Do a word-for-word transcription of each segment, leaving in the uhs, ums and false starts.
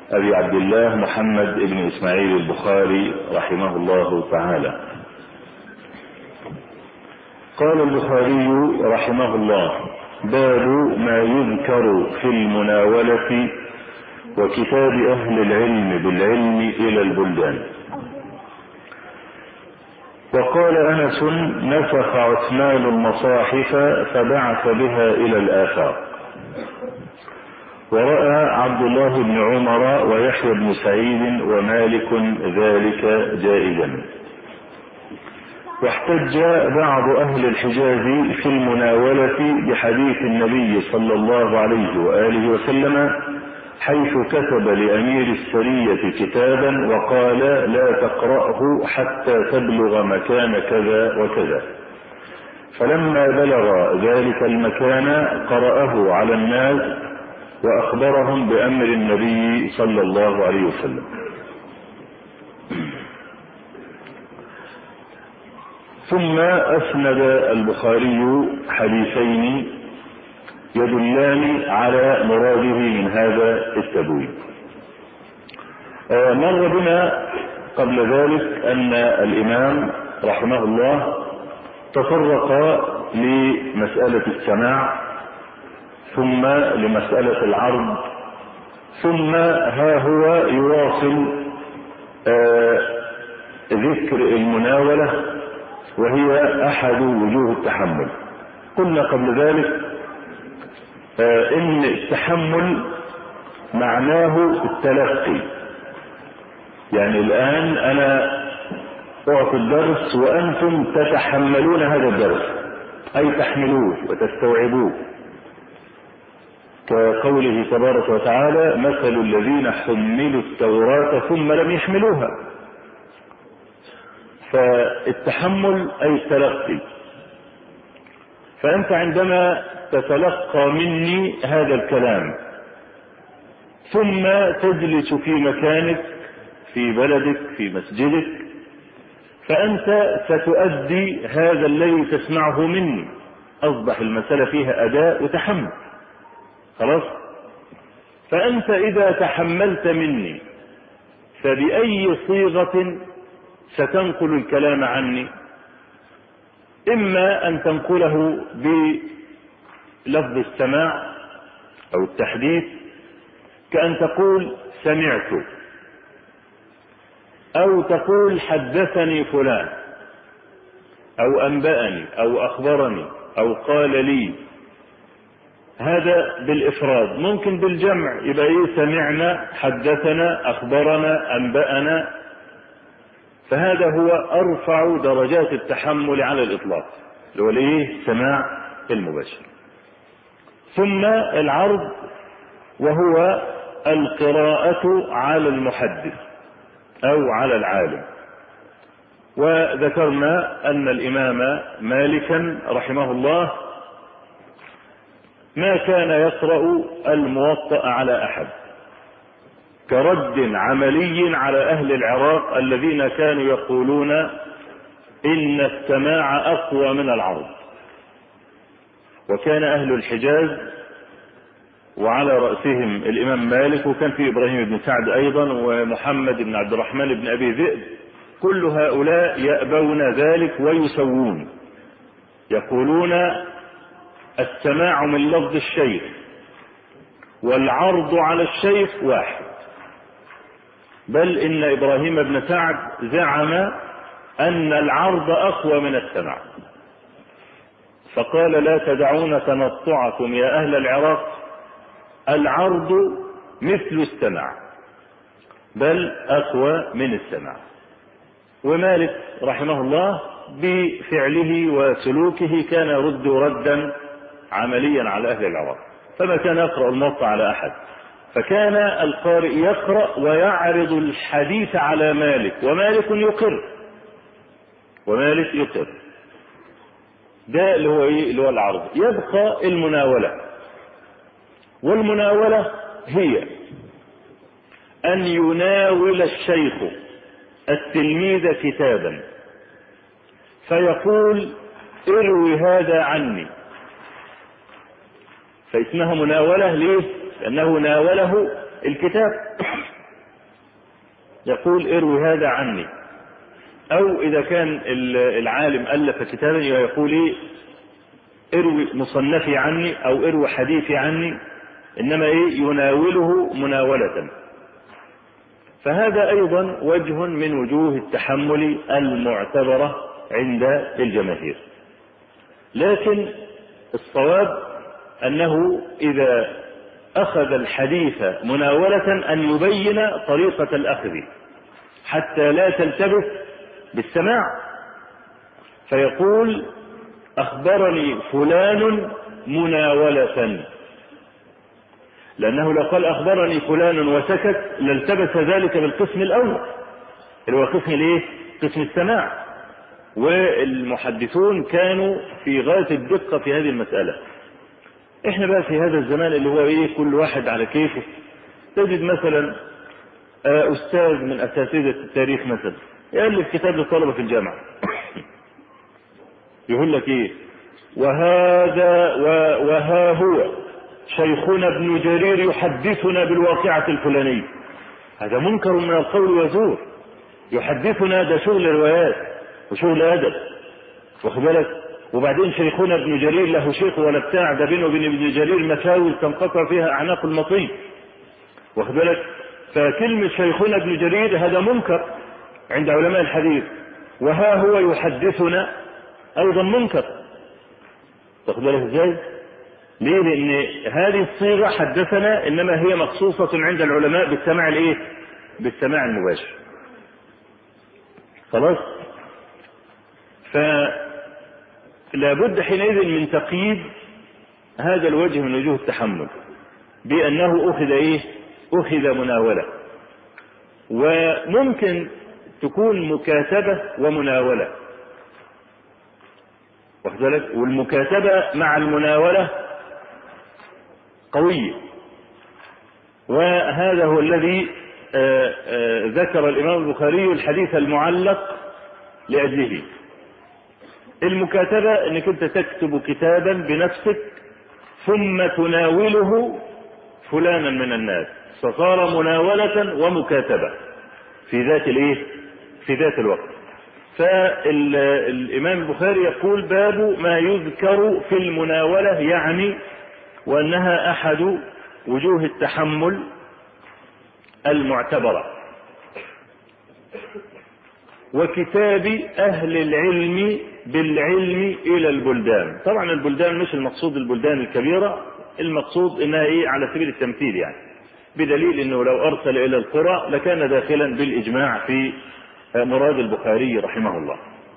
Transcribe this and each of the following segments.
أبي عبد الله محمد بن إسماعيل البخاري رحمه الله تعالى. قال البخاري رحمه الله: باب ما يذكر في المناولة وكتاب أهل العلم بالعلم إلى البلدان. وقال أنس: نسخ عثمان المصاحف فبعث بها إلى الآفاق. ورأى عبد الله بن عمر ويحيى بن سعيد ومالك ذلك جائزا. واحتج بعض أهل الحجاز في المناولة بحديث النبي صلى الله عليه وآله وسلم حيث كتب لأمير السرية كتابا وقال: لا تقرأه حتى تبلغ مكان كذا وكذا. فلما بلغ ذلك المكان قرأه على الناس وأخبرهم بأمر النبي صلى الله عليه وسلم. ثم أسند البخاري حديثين يدلان على مراده من هذا التبويب. مر بنا قبل ذلك أن الإمام رحمه الله تطرق لمسألة السماع، ثم لمسألة العرض، ثم ها هو يواصل ذكر المناولة وهي أحد وجوه التحمل. قلنا قبل ذلك إن التحمل معناه التلقي، يعني الآن أنا أعطي الدرس وأنتم تتحملون هذا الدرس، أي تحملوه وتستوعبوه، كقوله تبارك وتعالى: مثل الذين حملوا التوراة ثم لم يحملوها. فالتحمل أي التلقي. فأنت عندما تتلقى مني هذا الكلام ثم تجلس في مكانك في بلدك في مسجدك، فأنت ستؤدي هذا الذي تسمعه مني. أصبح المسألة فيها أداء وتحمل، خلاص. فأنت إذا تحملت مني فبأي صيغة ستنقل الكلام عني؟ إما أن تنقله بلفظ السماع أو التحديث، كأن تقول سمعت، أو تقول حدثني فلان، أو أنبأني، أو أخبرني، أو قال لي. هذا بالإفراد. ممكن بالجمع يبقى إيه؟ سمعنا، حدثنا، أخبرنا، أنبأنا. فهذا هو أرفع درجات التحمل على الإطلاق، اللي هو الإيه؟ سماع المباشر. ثم العرض، وهو القراءة على المحدث أو على العالم. وذكرنا أن الإمام مالكا رحمه الله ما كان يقرأ الموطأ على أحد، كرد عملي على أهل العراق الذين كانوا يقولون إن السماع أقوى من العرض. وكان أهل الحجاز وعلى رأسهم الإمام مالك، وكان في إبراهيم بن سعد أيضا، ومحمد بن عبد الرحمن بن أبي ذئب، كل هؤلاء يأبون ذلك ويسوون، يقولون السماع من لفظ الشيخ والعرض على الشيخ واحد. بل إن إبراهيم بن سعد زعم أن العرض أقوى من السماع، فقال: لا تدعون تنطعكم يا أهل العراق، العرض مثل السماع بل أقوى من السماع. ومالك رحمه الله بفعله وسلوكه كان يرد ردا عمليا على أهل العراق، فما كان يقرأ الموطأ على أحد. فكان القارئ يقرأ ويعرض الحديث على مالك، ومالك يقر ومالك يقر ده اللي هو ايه؟ اللي هو العرض. يبقى المناولة، والمناولة هي أن يناول الشيخ التلميذ كتابا فيقول: اروي هذا عني. فاسمها مناولة. ليه؟ لأنه ناوله الكتاب. يقول اروي هذا عني، او اذا كان العالم الف كتابا يقول ايه اروي مصنفي عني او اروي حديثي عني، انما ايه يناوله مناولة. فهذا ايضا وجه من وجوه التحمل المعتبرة عند الجماهير. لكن الصواب انه اذا اخذ الحديث مناولة ان يبين طريقة الاخذ حتى لا تلتبس بالسماع، فيقول اخبرني فلان مناولة، لانه لو قال اخبرني فلان وسكت لالتبس ذلك بالقسم الاول اللي هو قسم الايه؟ قسم السماع. والمحدثون كانوا في غاية الدقة في هذه المسألة. احنا بقى في هذا الزمان اللي هو ايه كل واحد على كيفه، تجد مثلا استاذ من اساتذة التاريخ مثلا يألف كتاب للطلبة في الجامعة يقول لك ايه وهذا وها هو شيخنا ابن جرير يحدثنا بالواقعة الفلانية. هذا منكر من القول وزور. يحدثنا ده شغل روايات وشغل ادب، واخد بالك؟ وبعدين شيخنا ابن جرير له شيخ ولا بتاع، ده بينه وبين ابن جرير مساوي تنقطع فيها اعناق المطين، واخد بالك؟ فكلمة شيخنا ابن جرير هذا منكر عند علماء الحديث، وها هو يحدثنا ايضا منكر، واخد بالك ازاي؟ ليه؟ لان هذه الصيغة حدثنا انما هي مخصوصة عند العلماء بالسماع الايه؟ بالسماع المباشر. خلاص؟ فلا بد حينئذ من تقييد هذا الوجه من وجوه التحمل بانه اخذ ايه؟ اخذ مناولة. وممكن تكون مكاتبة ومناولة، واخد بالك؟ والمكاتبة مع المناولة قوية، وهذا هو الذي آآ آآ ذكر الإمام البخاري الحديث المعلق لأجله. المكاتبة انك انت تكتب كتابا بنفسك ثم تناوله فلانا من الناس، فصار مناولة ومكاتبة في ذات الايه؟ في ذات الوقت. فالإمام البخاري يقول باب ما يذكر في المناولة، يعني وأنها أحد وجوه التحمل المعتبرة. وكتاب أهل العلم بالعلم إلى البلدان. طبعا البلدان مش المقصود البلدان الكبيرة، المقصود إنها إيه؟ على سبيل التمثيل يعني، بدليل إنه لو أرسل إلى القرى لكان داخلا بالإجماع في مراد البخاري رحمه الله.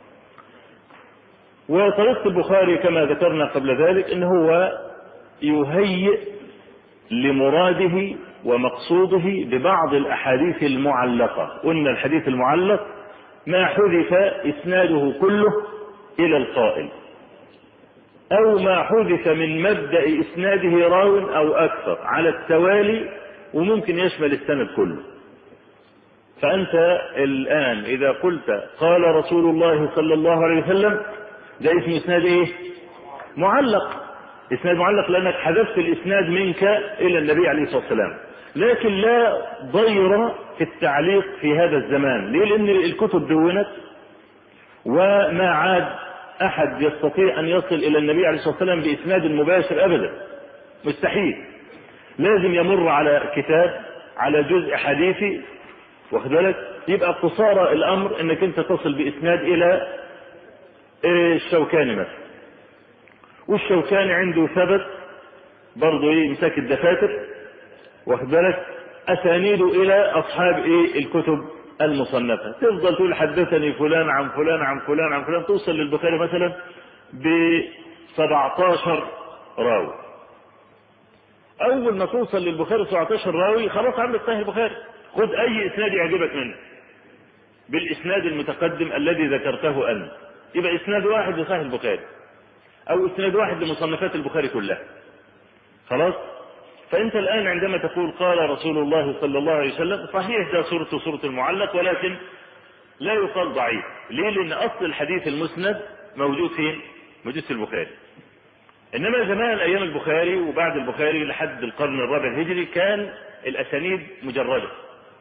وطريقة البخاري كما ذكرنا قبل ذلك إنه هو يهيئ لمراده ومقصوده ببعض الأحاديث المعلقة. قلنا الحديث المعلق ما حذف إسناده كله إلى القائل، أو ما حذف من مبدأ إسناده راو أو أكثر على التوالي، وممكن يشمل السند كله. فأنت الآن إذا قلت قال رسول الله صلى الله عليه وسلم، ده اسم إسناد إيه؟ معلق. إسناد معلق لأنك حذفت الإسناد منك إلى النبي عليه الصلاة والسلام. لكن لا ضير في التعليق في هذا الزمان. ليه؟ لأن الكتب دونت وما عاد أحد يستطيع أن يصل إلى النبي عليه الصلاة والسلام بإسناد مباشر أبدا، مستحيل. لازم يمر على كتاب، على جزء حديثي، واخد بالك؟ يبقى قصارى الأمر أنك أنت تصل بإسناد إلى الشوكاني مثلا، والشوكاني عنده ثبت برضه ايه؟ مساك الدفاتر، واخد بالك؟ اسانيده الى اصحاب ايه؟ الكتب المصنفه. تفضل تقول حدثني فلان عن فلان عن فلان عن فلان، توصل للبخاري مثلا ب سبعتاشر راوي. اول ما توصل للبخاري سبعتاشر راوي خلاص عندك صحيح البخاري. خد اي اسناد يعجبك منه بالاسناد المتقدم الذي ذكرته انت، يبقى اسناد واحد لصحيح البخاري او اسناد واحد لمصنفات البخاري كلها. خلاص؟ فانت الان عندما تقول قال رسول الله صلى الله عليه وسلم، صحيح ده صورته صورة المعلق، ولكن لا يقال ضعيف. ليه؟ لان اصل الحديث المسند موجود فين؟ موجود في البخاري. انما زمان ايام البخاري وبعد البخاري لحد القرن الرابع الهجري كان الاسانيد مجردة،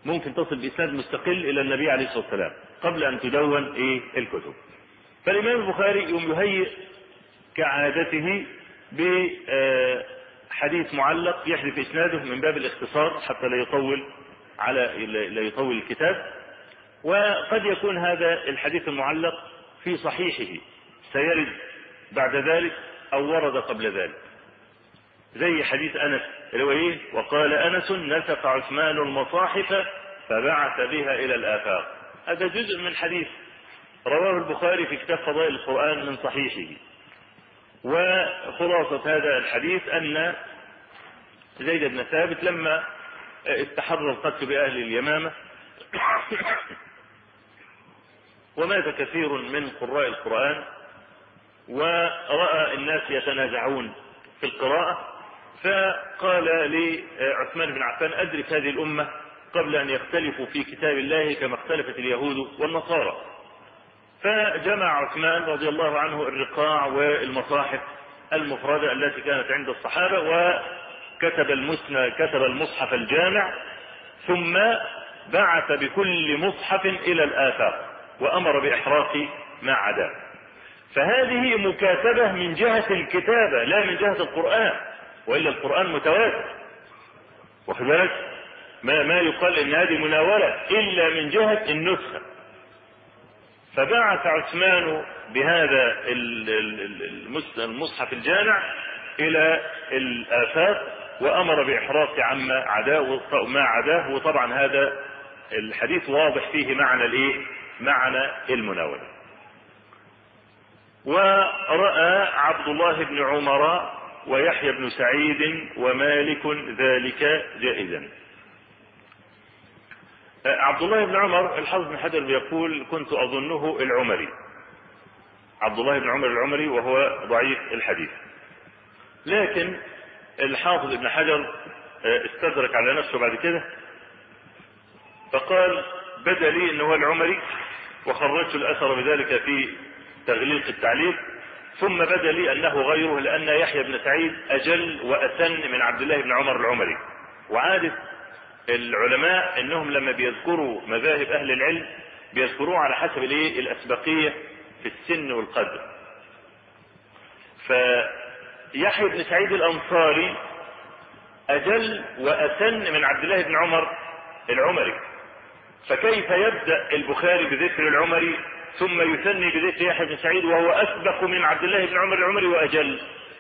ممكن تصل بإسناد مستقل إلى النبي عليه الصلاة والسلام قبل أن تدون إيه الكتب. فالإمام البخاري يوم يهيئ كعادته بحديث معلق يحذف إسناده من باب الاختصار حتى لا يطول على لا يطول الكتاب. وقد يكون هذا الحديث المعلق في صحيحه سيرد بعد ذلك أو ورد قبل ذلك، زي حديث أنس اللي هو إيه؟ وقال أنس نسق عثمان المصاحف فبعث بها إلى الآفاق. هذا جزء من حديث رواه البخاري في كتاب فضائل القرآن من صحيحه. وخلاصة هذا الحديث أن زيد بن ثابت لما استحر القتل بأهل اليمامة ومات كثير من قراء القرآن ورأى الناس يتنازعون في القراءة، فقال لعثمان بن عفان أدرك هذه الأمة قبل أن يختلفوا في كتاب الله كما اختلفت اليهود والنصارى. فجمع عثمان رضي الله عنه الرقاع والمصاحف المفردة التي كانت عند الصحابة وكتب المسنى كتب المصحف الجامع، ثم بعث بكل مصحف إلى الآفاق وأمر بإحراق ما عداه. فهذه مكاتبة من جهة الكتابة لا من جهة القرآن، وإلا القرآن متواتر، واخد بالك؟ ما ما يقال إن هذه مناولة إلا من جهة النسخة. فبعث عثمان بهذا المصحف الجامع إلى الآفاق وأمر بإحراق عما عداه ما عداه. وطبعا هذا الحديث واضح فيه معنى الإيه؟ معنى المناولة. ورأى عبد الله بن عمر ويحيى بن سعيد ومالك ذلك جائزا. عبد الله بن عمر الحافظ بن حجر بيقول كنت أظنه العمري، عبد الله بن عمر العمري وهو ضعيف الحديث، لكن الحافظ ابن حجر استدرك على نفسه بعد كده فقال بدا لي انه هو العمري، وخرجت الاثر بذلك في تغليق التعليق، ثم بدا لي انه غيره لان يحيى بن سعيد اجل واسن من عبد الله بن عمر العمري. وعادة العلماء انهم لما بيذكروا مذاهب اهل العلم بيذكروه على حسب الايه الاسبقية في السن والقدر. فيحيى بن سعيد الانصاري اجل واسن من عبد الله بن عمر العمري، فكيف يبدأ البخاري بذكر العمري ثم يثني بذكر يحيى بن سعيد وهو أسبق من عبد الله بن عمر العمري وأجل؟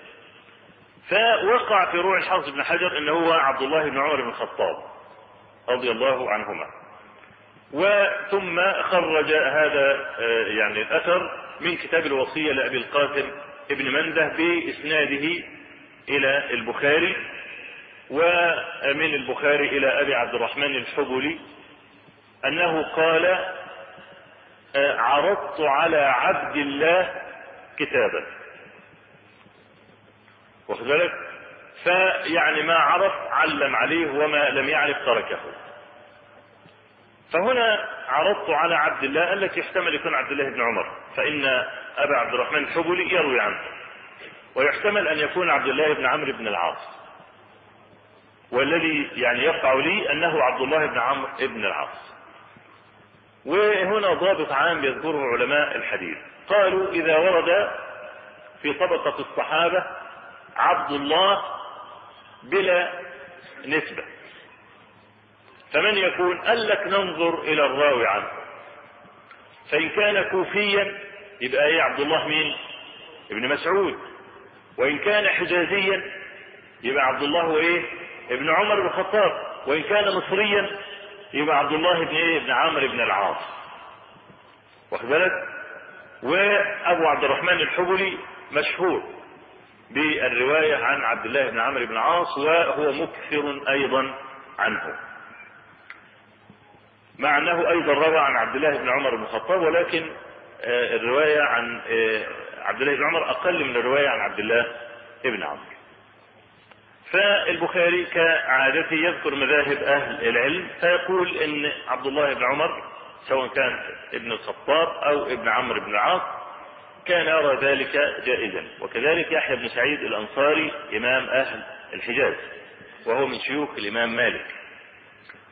فوقع في روح الحافظ بن حجر أنه هو عبد الله بن عمر بن الخطاب رضي الله عنهما. وثم خرج هذا يعني الأثر من كتاب الوصية لأبي القاسم ابن منده بإسناده إلى البخاري، ومن البخاري إلى أبي عبد الرحمن الحبلي أنه قال عرضت على عبد الله كتابا، واخد بالك؟ فيعني ما عرف علم عليه وما لم يعرف تركه. فهنا عرضت على عبد الله التي يحتمل يكون عبد الله بن عمر، فإن أبا عبد الرحمن الحبلي يروي عنه، ويحتمل أن يكون عبد الله بن عمرو بن العاص، والذي يعني يقع لي أنه عبد الله بن عمرو بن العاص. وهنا ضابط عام يذكره علماء الحديث، قالوا إذا ورد في طبقة الصحابة عبد الله بلا نسبة فمن يكون؟ قال لك ننظر إلى الراوي عنه، فإن كان كوفيا يبقى ايه عبد الله مين؟ ابن مسعود. وإن كان حجازيا يبقى عبد الله هو ايه؟ ابن عمر بن الخطاب. وإن كان مصريا يبقى عبد الله بن ايه؟ ابن عمرو بن العاص، واخد بالك؟ وابو عبد الرحمن الحبلي مشهور بالرواية عن عبد الله بن عمرو بن العاص، وهو مكثر ايضا عنه، مع انه ايضا روى عن عبد الله بن عمر بن الخطاب، ولكن الرواية عن عبد الله بن عمر اقل من الرواية عن عبد الله بن عمرو. فالبخاري كعادته يذكر مذاهب اهل العلم، فيقول ان عبد الله بن عمر سواء كان ابن الخطاب او ابن عمرو بن العاص كان يرى ذلك جائزا. وكذلك يحيى بن سعيد الانصاري امام اهل الحجاز وهو من شيوخ الامام مالك.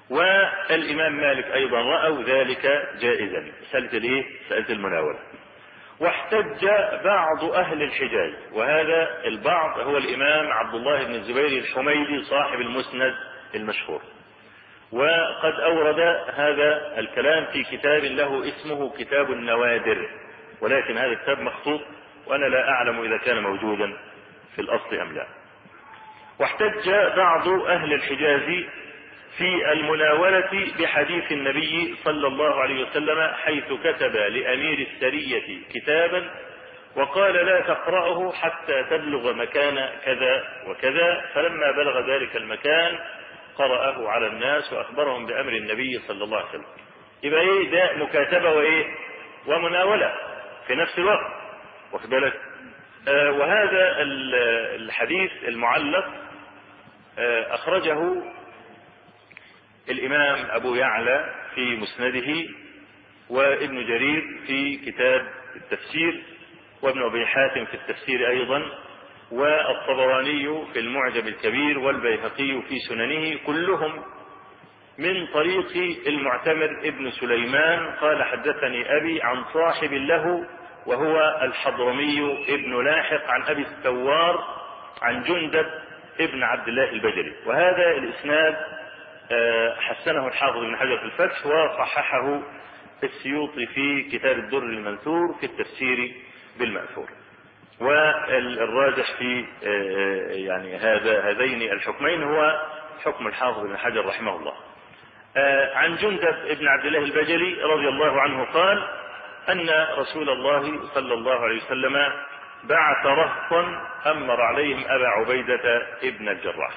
والإمام مالك أيضا رأوا ذلك جائزا، مسألة الإيه؟ مسألة المناولة. واحتج بعض أهل الحجاز، وهذا البعض هو الإمام عبد الله بن الزبير الحميدي صاحب المسند المشهور، وقد أورد هذا الكلام في كتاب له اسمه كتاب النوادر، ولكن هذا الكتاب مخطوط وأنا لا أعلم إذا كان موجودا في الأصل أم لا. واحتج بعض أهل الحجاز في المناولة بحديث النبي صلى الله عليه وسلم حيث كتب لأمير السرية كتابا وقال لا تقرأه حتى تبلغ مكان كذا وكذا، فلما بلغ ذلك المكان قرأه على الناس وأخبرهم بأمر النبي صلى الله عليه وسلم. يبقى إيه ده؟ مكاتبة وإيه ومناولة في نفس الوقت، واخد بالك؟ آه وهذا الحديث المعلق آه أخرجه الإمام أبو يعلى في مسنده، وابن جرير في كتاب التفسير، وابن أبي حاتم في التفسير أيضا، والطبراني في المعجم الكبير، والبيهقي في سننه، كلهم من طريق المعتمر ابن سليمان قال حدثني أبي عن صاحب له وهو الحضرمي ابن لاحق عن أبي الثوار عن جندب ابن عبد الله البجلي. وهذا الإسناد حسنه الحافظ بن حجر في الفتح، وصححه السيوطي في كتاب الدر المنثور في التفسير بالمأثور. والراجح في يعني هذا هذين الحكمين هو حكم الحافظ بن حجر رحمه الله. عن جندب ابن عبد الله البجلي رضي الله عنه قال أن رسول الله صلى الله عليه وسلم بعث رهطا أمر عليهم أبا عبيدة ابن الجراح،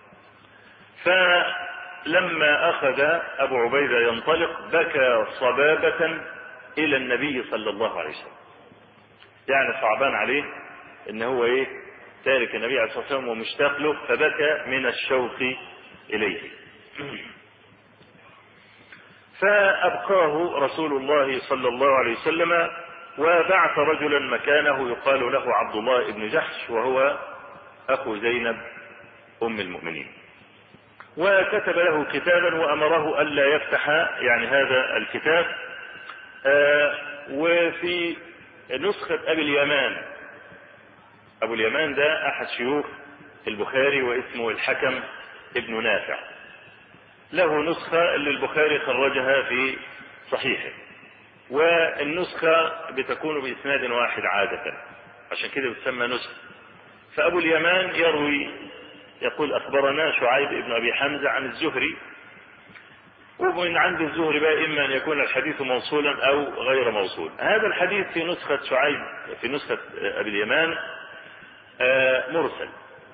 فلما أخذ أبو عبيدة ينطلق بكى صبابة إلى النبي صلى الله عليه وسلم، يعني صعبان عليه إن هو إيه تارك النبي عليه الصلاة والسلام ومشتاق له، فبكى من الشوق إليه. فأبقاه رسول الله صلى الله عليه وسلم، وبعث رجلا مكانه يقال له عبد الله بن جحش، وهو أخو زينب أم المؤمنين، وكتب له كتابا وأمره ألا يفتح يعني هذا الكتاب. آه وفي نسخة أبي اليمان، أبو اليمان ده أحد شيوخ البخاري واسمه الحكم ابن نافع، له نسخة اللي البخاري خرجها في صحيحه، والنسخة بتكون بإسناد واحد عادة، عشان كده بتسمى نسخة. فأبو اليمان يروي يقول أخبرنا شعيب ابن أبي حمزة عن الزهري، ومن عند الزهري بقى إما أن يكون الحديث موصولا أو غير موصول. هذا الحديث في نسخة شعيب في نسخة أبي اليمان مرسل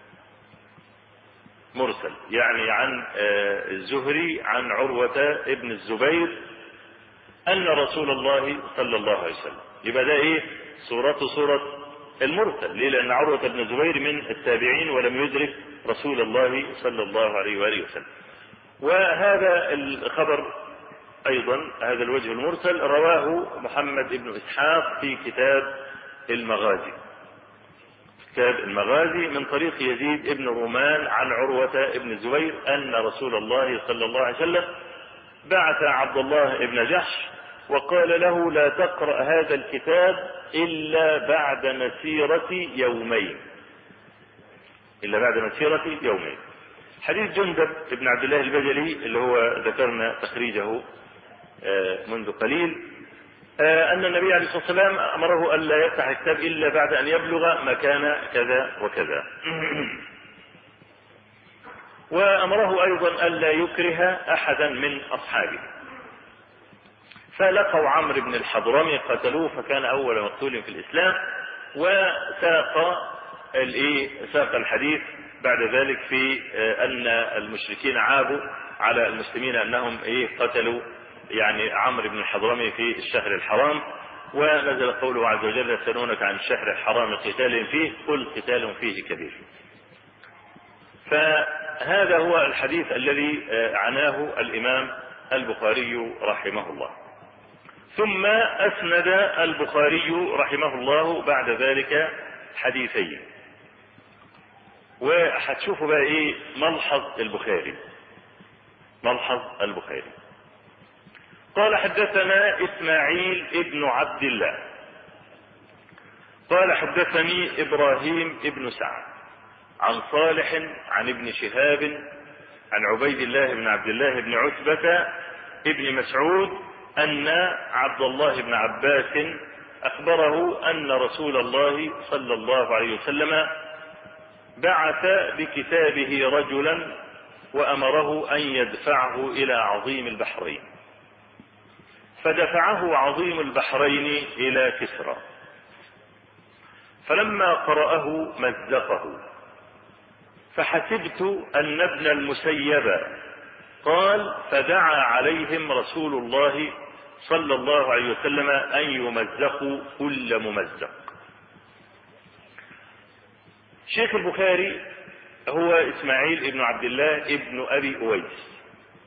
مرسل يعني عن الزهري عن عروة ابن الزبير أن رسول الله صلى الله عليه وسلم. يبقى ده إيه صورته صورة المرسل، ليه؟ لأن عروة ابن الزبير من التابعين ولم يدرك رسول الله صلى الله عليه وآله وسلم. وهذا الخبر أيضا هذا الوجه المرسل رواه محمد بن إسحاق في كتاب المغازي كتاب المغازي من طريق يزيد ابن رومان عن عروة ابن الزبير أن رسول الله صلى الله عليه وسلم بعث عبد الله ابن جحش وقال له لا تقرأ هذا الكتاب إلا بعد مسيرة يومين إلا بعد مسيرة يومين. حديث جندب ابن عبد الله البجلي اللي هو ذكرنا تخريجه منذ قليل، أن النبي عليه الصلاة والسلام أمره ألا يفتح الكتاب إلا بعد أن يبلغ مكان كذا وكذا، وأمره أيضا ألا يكره أحدا من أصحابه. فلقوا عمرو بن الحضرمي قتلوه، فكان أول مقتول في الإسلام، وساق ساق الحديث بعد ذلك في أن المشركين عابوا على المسلمين أنهم إيه قتلوا يعني عمرو بن الحضرمي في الشهر الحرام، ونزل قوله عز وجل يسألونك عن الشهر الحرام قتال فيه قل قتال فيه كبير. فهذا هو الحديث الذي عناه الإمام البخاري رحمه الله. ثم أسند البخاري رحمه الله بعد ذلك حديثين، وهتشوفوا بقى ايه ملحظ البخاري. ملحظ البخاري. قال حدثنا إسماعيل ابن عبد الله قال حدثني إبراهيم ابن سعد عن صالح عن ابن شهاب عن عبيد الله بن عبد الله بن عتبة ابن مسعود أن عبد الله بن عباس أخبره أن رسول الله صلى الله عليه وسلم بعث بكتابه رجلا وأمره أن يدفعه إلى عظيم البحرين، فدفعه عظيم البحرين إلى كسرى، فلما قرأه مزقه، فحسبت أن ابن المسيب قال فدعا عليهم رسول الله صلى الله عليه وسلم أن يمزقوا كل ممزق. شيخ البخاري هو إسماعيل ابن عبد الله ابن أبي أويس،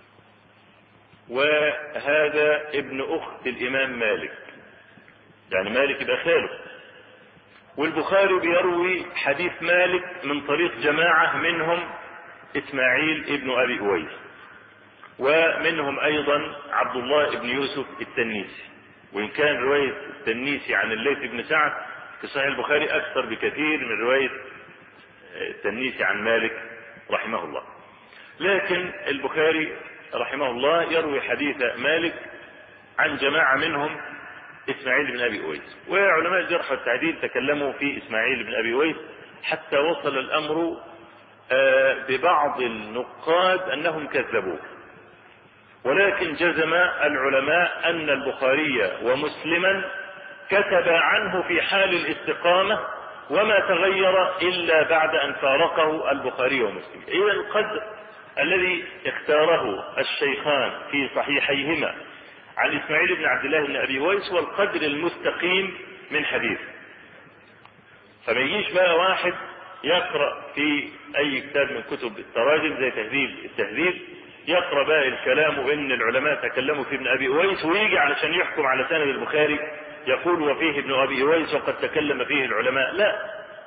وهذا ابن أخت الإمام مالك، يعني مالك يبقى خاله، والبخاري بيروي حديث مالك من طريق جماعة منهم إسماعيل ابن أبي أويس، ومنهم أيضا عبد الله بن يوسف التنيسي، وإن كان رواية التنيسي عن الليث بن سعد في صحيح البخاري أكثر بكثير من رواية التنيسي عن مالك رحمه الله، لكن البخاري رحمه الله يروي حديث مالك عن جماعة منهم إسماعيل بن أبي أويس، وعلماء الجرح والتعديل تكلموا في إسماعيل بن أبي أويس حتى وصل الأمر ببعض النقاد أنهم كذبوه، ولكن جزم العلماء أن البخاري ومسلما كتب عنه في حال الاستقامة وما تغير إلا بعد أن فارقه البخاري ومسلم. إذا القدر الذي اختاره الشيخان في صحيحيهما عن إسماعيل بن عبد الله بن أبي أويس والقدر المستقيم من حديث، فما يجيش بقى واحد يقرأ في أي كتاب من كتب التراجم زي تهذيب التهذيب يقرأ بقى الكلام وإن العلماء تكلموا في ابن أبي أويس ويجي علشان يحكم على سند البخاري يقول وفيه ابن أبي أويس وقد تكلم فيه العلماء. لا،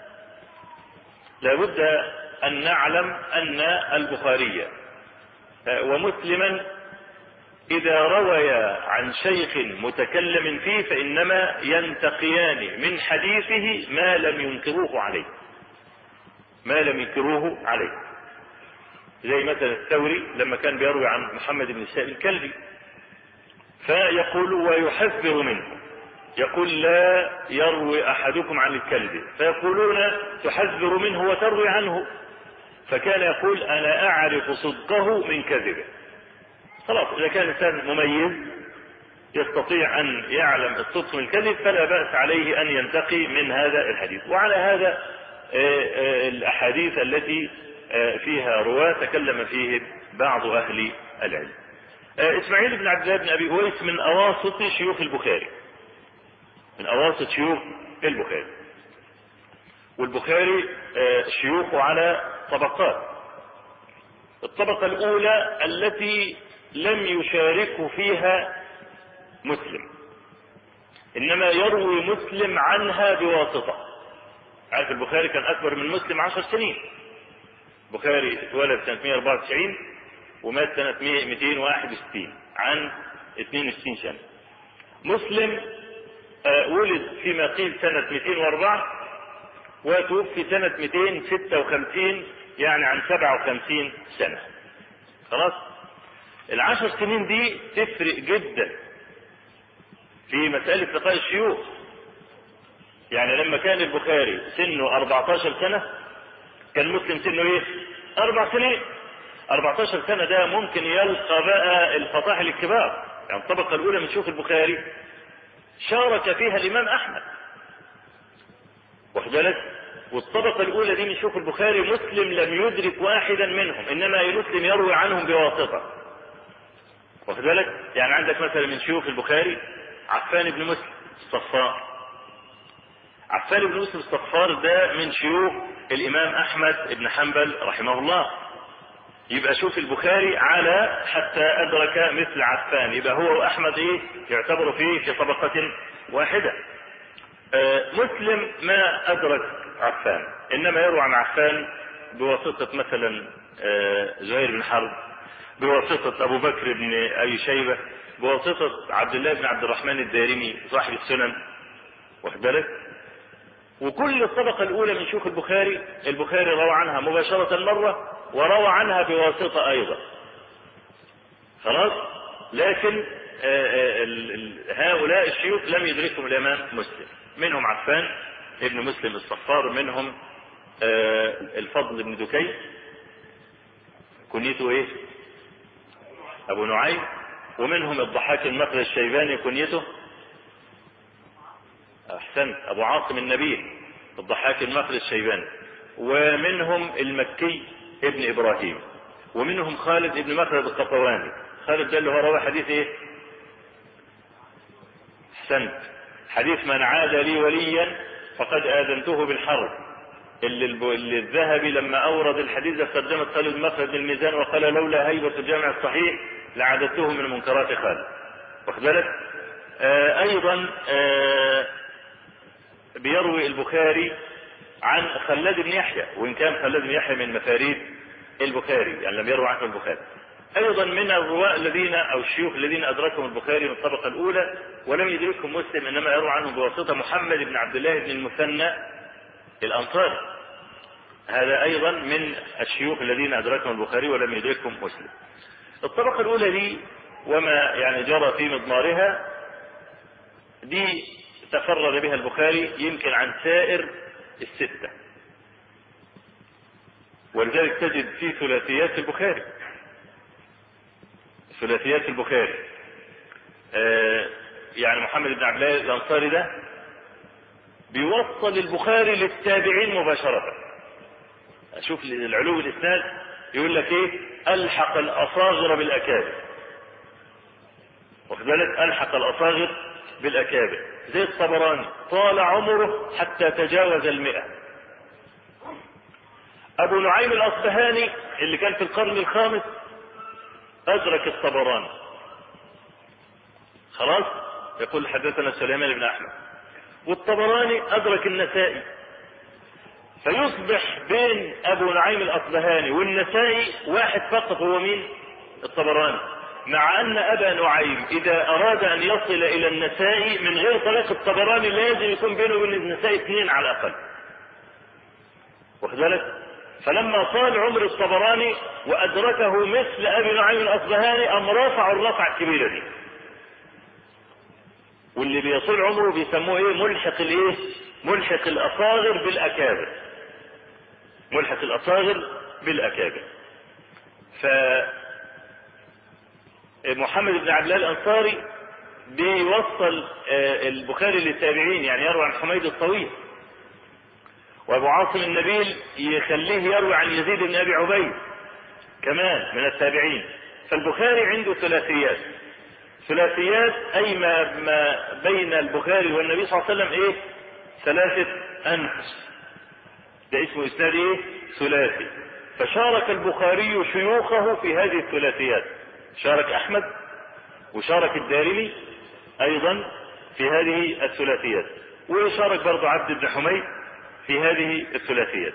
لابد أن نعلم أن البخاري ومسلما إذا رويا عن شيخ متكلم فيه فإنما ينتقيان من حديثه ما لم ينكروه عليه ما لم ينكروه عليه زي مثلا الثوري لما كان بيروي عن محمد بن السائب الكلبي فيقول ويحذر منه، يقول لا يروي أحدكم عن الكلب، فيقولون تحذر منه وتروي عنه، فكان يقول أنا أعرف صدقه من كذبه. خلاص، إذا كان إنسان مميز يستطيع أن يعلم الصدق من الكذب فلا بأس عليه أن ينتقي من هذا الحديث. وعلى هذا الأحاديث التي فيها رواة تكلم فيه بعض أهل العلم. إسماعيل بن عبد الله بن أبي أويس من أواسط شيوخ البخاري من أواسط شيوخ البخاري والبخاري شيوخه على طبقات. الطبقة الأولى التي لم يشاركه فيها مسلم، إنما يروي مسلم عنها بواسطة. عارف البخاري كان أكبر من مسلم عشر سنين. البخاري اتولد سنة مئة وأربعة وتسعين ومات سنة مئتين وواحد وستين عن اثنين وستين سنة. مسلم ولد فيما قيل سنة مئتين وأربعة وتوفي سنة مئتين وستة وخمسين، يعني عن سبعة وخمسين سنة. خلاص، العشر سنين دي تفرق جدا في مسألة لقاء الشيوخ. يعني لما كان البخاري سنه أربعة عشر سنة كان مسلم سنه ايه؟ أربع سنين. أربعة عشر سنة ده ممكن يلقى بقى الفطاحل الكبار. يعني الطبقة الأولى من شيوخ البخاري شارك فيها الإمام أحمد، واخد بالك؟ والطبقة الأولى دي من شيوخ البخاري مسلم لم يدرك واحدا منهم، إنما مسلم يروي عنهم بواسطة، واخد بالك؟ يعني عندك مثلا من شيوخ البخاري عفان بن مسلم الصفار. عفان بن مسلم الصفار ده من شيوخ الإمام أحمد بن حنبل رحمه الله. يبقى شوف البخاري على حتى أدرك مثل عفان، يبقى هو وأحمد إيه يعتبروا فيه في طبقة واحدة. آه مسلم ما أدرك عفان، إنما يروى عن عفان بواسطة مثلا آه زهير بن حرب، بواسطة أبو بكر بن أبي شيبة، بواسطة عبد الله بن عبد الرحمن الدارمي صاحب السنن، واخد بالك؟ وكل الطبقة الأولى من شيوخ البخاري، البخاري روى عنها مباشرة مرة وروى عنها بواسطة أيضا. خلاص؟ لكن هؤلاء الشيوخ لم يدركهم الإمام مسلم، منهم عفان ابن مسلم الصفار، منهم الفضل بن دكين كنيته ايه؟ ابو نعيم، ومنهم الضحاك المخرج الشيباني كنيته احسنت ابو عاصم النبيل الضحاك المخرج الشيباني، ومنهم المكي ابن ابراهيم، ومنهم خالد ابن مخرج القطواني. خالد ده اللي هو روى حديث ايه؟ احسنت، حديث من عاد لي وليا فقد آذنته بالحرب، اللي, اللي الذهبي لما اورد الحديث قدمت خالد مخرج الميزان وقال لولا هيبة الجامع الصحيح لعددته من منكرات خالد، واخد بالك؟ آه ايضا آه بيروي البخاري عن خلاد بن يحيى، وان كان خلاد بن يحيى من مفاريد البخاري يعني لم يروي عنه البخاري. ايضا من الرواة الذين او الشيوخ الذين ادركهم البخاري من الطبقة الاولى ولم يدركهم مسلم، انما يروى عنهم بواسطة محمد بن عبد الله بن المثنى الانصاري، هذا ايضا من الشيوخ الذين ادركهم البخاري ولم يدركهم مسلم. الطبقة الاولى دي وما يعني جرى في مضمارها دي تفرد بها البخاري يمكن عن سائر الستة، ولذلك تجد في ثلاثيات البخاري ثلاثيات البخاري آه يعني محمد بن عبد الله الانصاري ده بيوصل البخاري للتابعين مباشرة. اشوف العلو الاسناد يقول لك ايه؟ الحق الاصاغر بالاكابر، واخد بالك؟ الحق الاصاغر بالاكابر، زي الطبراني طال عمره حتى تجاوز المئة. ابو نعيم الاصبهاني اللي كان في القرن الخامس ادرك الطبراني، خلاص؟ يقول حدثنا سليمان بن احمد، والطبراني ادرك النسائي، فيصبح بين ابو نعيم الاصبهاني والنسائي واحد فقط، هو مين؟ الطبراني، مع ان ابا نعيم اذا اراد ان يصل الى النسائي من غير طريق الطبراني لازم يكون بينه وبين النسائي اثنين على الاقل، واخد بالك؟ فلما طال عمر الطبراني وادركه مثل ابي نعيم الاصبهاني ام رفعوا الرفعه الكبيره دي، واللي بيطول عمره بيسموه ايه؟ ملحق الايه؟ ملحق الاصاغر بالاكابر، ملحق الاصاغر بالاكابر. ف محمد بن عبد الله الانصاري بيوصل البخاري للتابعين، يعني يروي عن حميد الطويل، وابو عاصم النبيل يخليه يروي عن يزيد بن ابي عبيد كمان من التابعين. فالبخاري عنده ثلاثيات، ثلاثيات اي ما, ما بين البخاري والنبي صلى الله عليه وسلم ايه؟ ثلاثة انفس، ده اسمه اسناد ايه؟ ثلاثي. فشارك البخاري شيوخه في هذه الثلاثيات، شارك احمد وشارك الدارمي ايضا في هذه الثلاثيات، وشارك برضو عبد بن حميد في هذه الثلاثيات.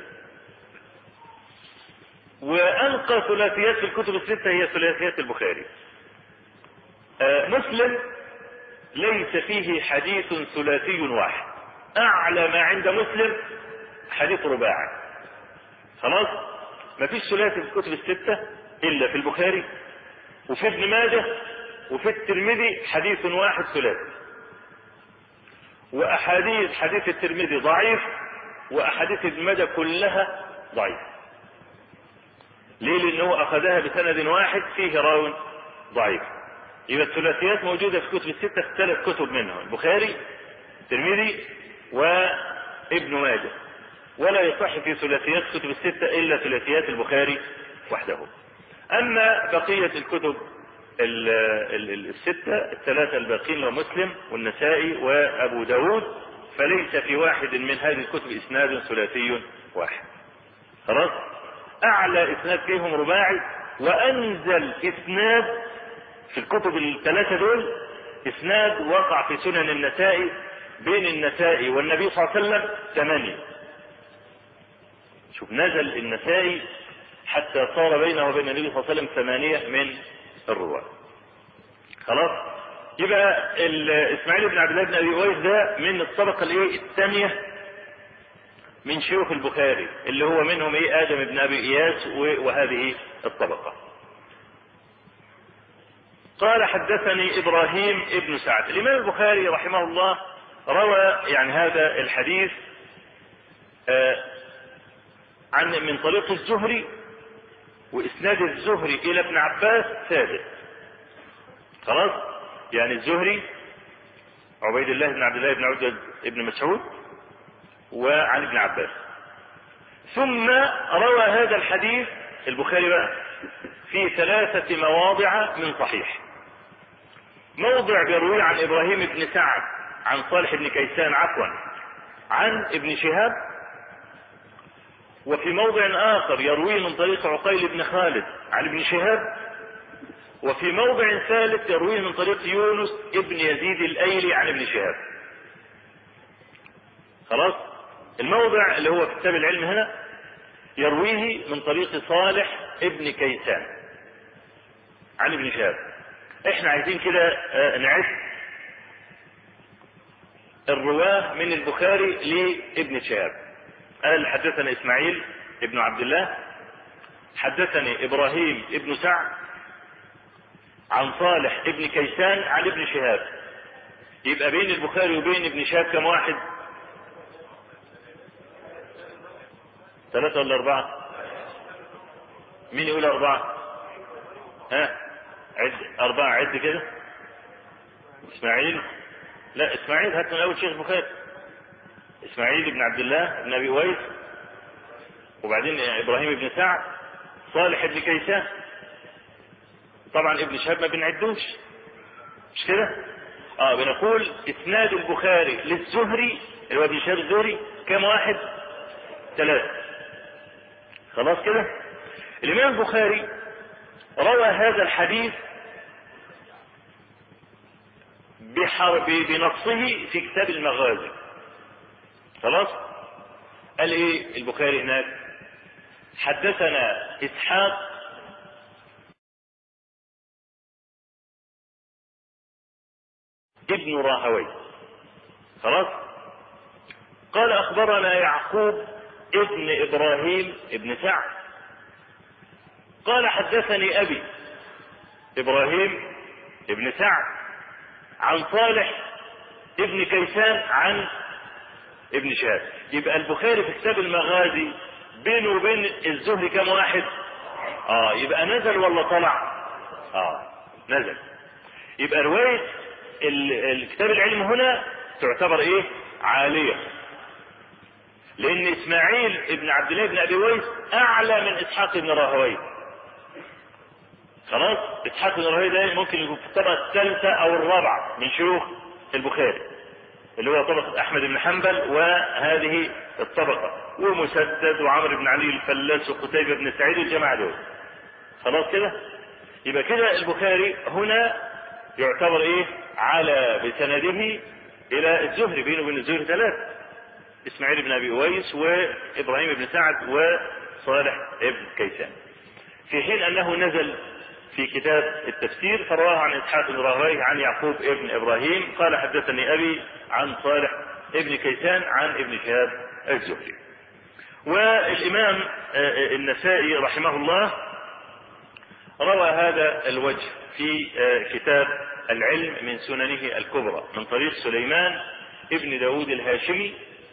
وانقى ثلاثيات في الكتب الستة هي ثلاثيات البخاري. آه مسلم ليس فيه حديث ثلاثي واحد، اعلى ما عند مسلم حديث رباعي، خلاص؟ ما فيش ثلاثي في الكتب الستة الا في البخاري وفي ابن ماجه وفي الترمذي حديث واحد ثلاثي، واحاديث حديث الترمذي ضعيف واحاديث ابن ماجه كلها ضعيف. ليه؟ لانه اخذها بسند واحد فيه راو ضعيف. يبقى الثلاثيات موجودة في كتب الستة في ثلاث كتب منهم، البخاري الترمذي وابن ماجه، ولا يصح في ثلاثيات كتب الستة الا ثلاثيات البخاري وحده. اما بقية الكتب الستة الثلاثة الباقين ومسلم والنسائي وابو داود فليس في واحد من هذه الكتب اسناد ثلاثي واحد، خلاص؟ اعلى اسناد فيهم رباعي، وانزل اسناد في الكتب الثلاثة دول اسناد وقع في سنن النسائي بين النسائي والنبي صلى الله عليه وسلم ثمانية. شوف، نزل النسائي حتى صار بينه وبين النبي صلى الله عليه وسلم ثمانية من الرواة. خلاص. يبقى اسماعيل بن عبد الله بن ابي اويس ده من الطبقة الايه الثانية من شيوخ البخاري، اللي هو منهم ايه ادم بن ابي اياس وهذه الطبقة. قال حدثني ابراهيم ابن سعد. الامام البخاري رحمه الله روى يعني هذا الحديث آه عن من طريق الزهري، واسناد الزهري الى ابن عباس ثابت. خلاص. يعني الزهري عبيد الله بن عبد الله بن عبد بن مسعود وعن ابن عباس. ثم روى هذا الحديث البخاري بقى في ثلاثة مواضع من صحيح. موضع بيروي عن ابراهيم بن سعد عن صالح بن كيسان عفوا عن ابن شهاب، وفي موضع اخر يروي من طريق عقيل بن خالد عن ابن شهاب، وفي موضع ثالث يرويه من طريق يونس ابن يزيد الايلي عن ابن شهاب. خلاص. الموضع اللي هو في كتاب العلم هنا يرويه من طريق صالح ابن كيسان عن ابن شهاب. احنا عايزين كده نعد الرواه من البخاري لابن شهاب. قال حدثنا اسماعيل ابن عبد الله، حدثني ابراهيم ابن سعد عن صالح ابن كيسان عن ابن شهاب. يبقى بين البخاري وبين ابن شهاب كم واحد؟ ثلاثة ولا أربعة؟ مين يقول أربعة؟ ها؟ عد أربعة، عد كده. إسماعيل، لا إسماعيل هات من أول شيخ البخاري. إسماعيل بن عبد الله بن أبي أويس، وبعدين إبراهيم بن سعد، صالح بن كيسان. طبعا ابن شهاب ما بنعدوش، مش كده؟ اه بنقول اسناد البخاري للزهري اللي هو ابن شهاب الزهري كم واحد؟ ثلاثة. خلاص كده. الامام البخاري روى هذا الحديث بنصه في كتاب المغازي. خلاص. قال ايه البخاري هناك؟ حدثنا اسحاق ابن راهوي. خلاص. قال اخبرنا يعقوب ابن ابراهيم ابن سعد قال حدثني ابي ابراهيم ابن سعد عن صالح ابن كيسان عن ابن شهاب. يبقى البخاري في كتاب المغازي بينه وبين الزهري كم واحد؟ اه يبقى نزل ولا طلع؟ اه نزل. يبقى رواية الكتاب العلم هنا تعتبر ايه؟ عالية، لان اسماعيل ابن عبد الله بن ابي ويس اعلى من اسحاق بن راهويه. خلاص. اسحاق بن راهويه ده ممكن يكون في الطبقه الثالثه او الرابعه من شيوخ البخاري، اللي هو طبقه احمد بن حنبل وهذه الطبقه، ومسدد وعمرو بن علي الفلاس وقتيبة بن سعيد والجماعه دول. خلاص كده. يبقى كده البخاري هنا يعتبر ايه؟ على بسنده الى الزهري، بينه وبين الزهري ثلاثه، اسماعيل بن ابي اويس وابراهيم بن سعد وصالح ابن كيسان، في حين انه نزل في كتاب التفسير فرواه عن اسحاق بن راهويه عن يعقوب ابن ابراهيم قال حدثني ابي عن صالح ابن كيسان عن ابن شهاب الزهري. والامام النسائي رحمه الله روى هذا الوجه في كتاب العلم من سننه الكبرى من طريق سليمان ابن داود الهاشمي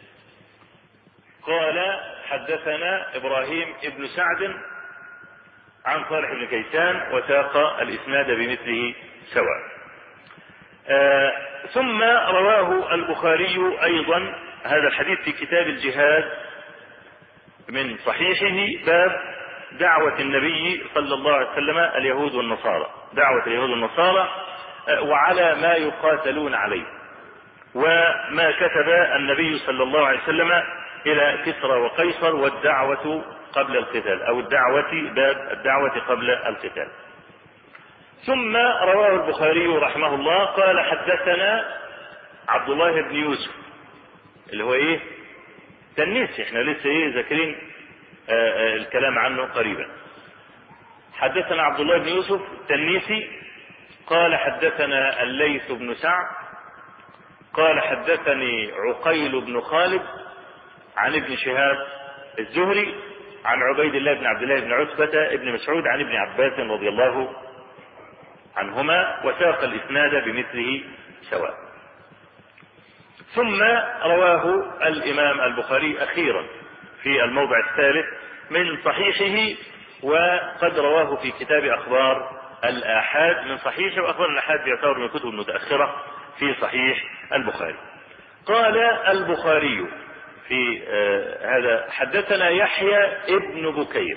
قال حدثنا ابراهيم ابن سعد عن صالح بن كيسان وساق الاسناد بمثله سواء. آه ثم رواه البخاري ايضا هذا الحديث في كتاب الجهاد من صحيحه باب دعوة النبي صلى الله عليه وسلم اليهود والنصارى، دعوة اليهود والنصارى آه وعلى ما يقاتلون عليه، وما كتب النبي صلى الله عليه وسلم الى كسرى وقيصر والدعوة قبل القتال، او الدعوة باب الدعوة قبل القتال. ثم رواه البخاري رحمه الله قال حدثنا عبد الله بن يوسف اللي هو ايه؟ تنيسي، احنا لسه ايه ذاكرين الكلام عنه قريبا. حدثنا عبد الله بن يوسف التنيسي قال حدثنا الليث بن سعد قال حدثني عقيل بن خالد عن ابن شهاب الزهري عن عبيد الله بن عبد الله بن عتبة بن مسعود عن ابن عباس رضي الله عنهما، وساق الإسناد بمثله سواء. ثم رواه الإمام البخاري أخيرا في الموضع الثالث من صحيحه، وقد رواه في كتاب أخبار الآحاد من صحيحه، وأخبار الآحاد يعتبر من الكتب المتأخرة في صحيح البخاري. قال البخاري في آه هذا حدثنا يحيى ابن بكير.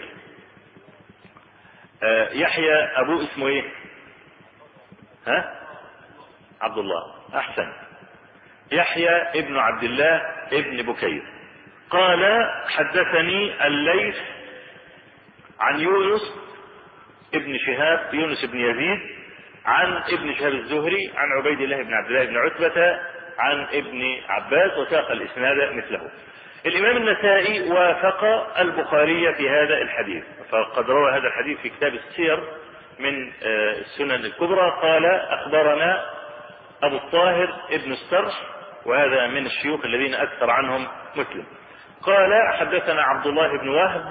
آه يحيى أبو اسمه إيه؟ ها؟ عبد الله. أحسن. يحيى ابن عبد الله ابن بكير قال حدثني الليث عن يونس ابن شهاب يونس بن يزيد عن ابن شهاب الزهري عن عبيد الله بن عبد الله بن عتبة عن ابن عباس، وساق الإسناد مثله. الإمام النسائي وافق البخاري في هذا الحديث، فقد روى هذا الحديث في كتاب السير من السنن الكبرى. قال أخبرنا أبو الطاهر ابن السرح، وهذا من الشيوخ الذين أكثر عنهم مسلم. قال حدثنا عبد الله بن وهب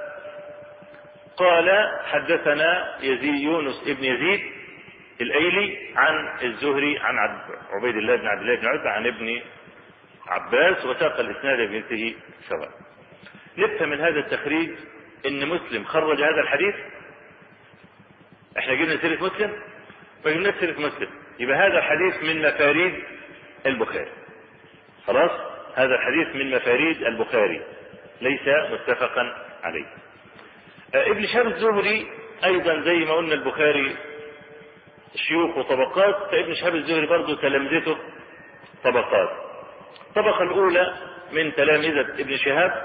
قال حدثنا يزيد يونس ابن يزيد الأيلي عن الزهري عن عبيد الله بن عبد الله بن عتبة عن ابن عباس، وساق الإسناد بمثله سواء. نفهم من هذا التخريج ان مسلم خرج هذا الحديث. احنا جبنا سيرة مسلم ما جبناش سيرة مسلم، يبقى هذا الحديث من مفاريد البخاري. خلاص، هذا الحديث من مفاريد البخاري ليس متفقا عليه. ابن شهاب الزهري ايضا زي ما قلنا البخاري شيوخ وطبقات، فابن شهاب الزهري برضه تلامذته طبقات. الطبقة الاولى من تلامذة ابن شهاب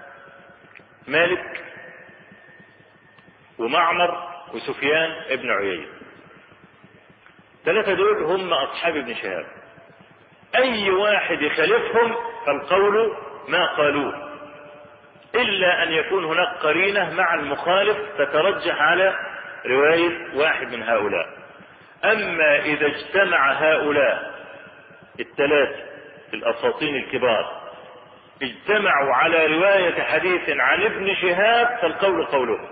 مالك ومعمر وسفيان ابن عيينة، ثلاثة دول هم اصحاب ابن شهاب. اي واحد يخالفهم فالقول ما قالوه، الا ان يكون هناك قرينة مع المخالف تترجح على رواية واحد من هؤلاء. اما اذا اجتمع هؤلاء الثلاثة الاساطين الكبار اجتمعوا على رواية حديث عن ابن شهاب فالقول قوله.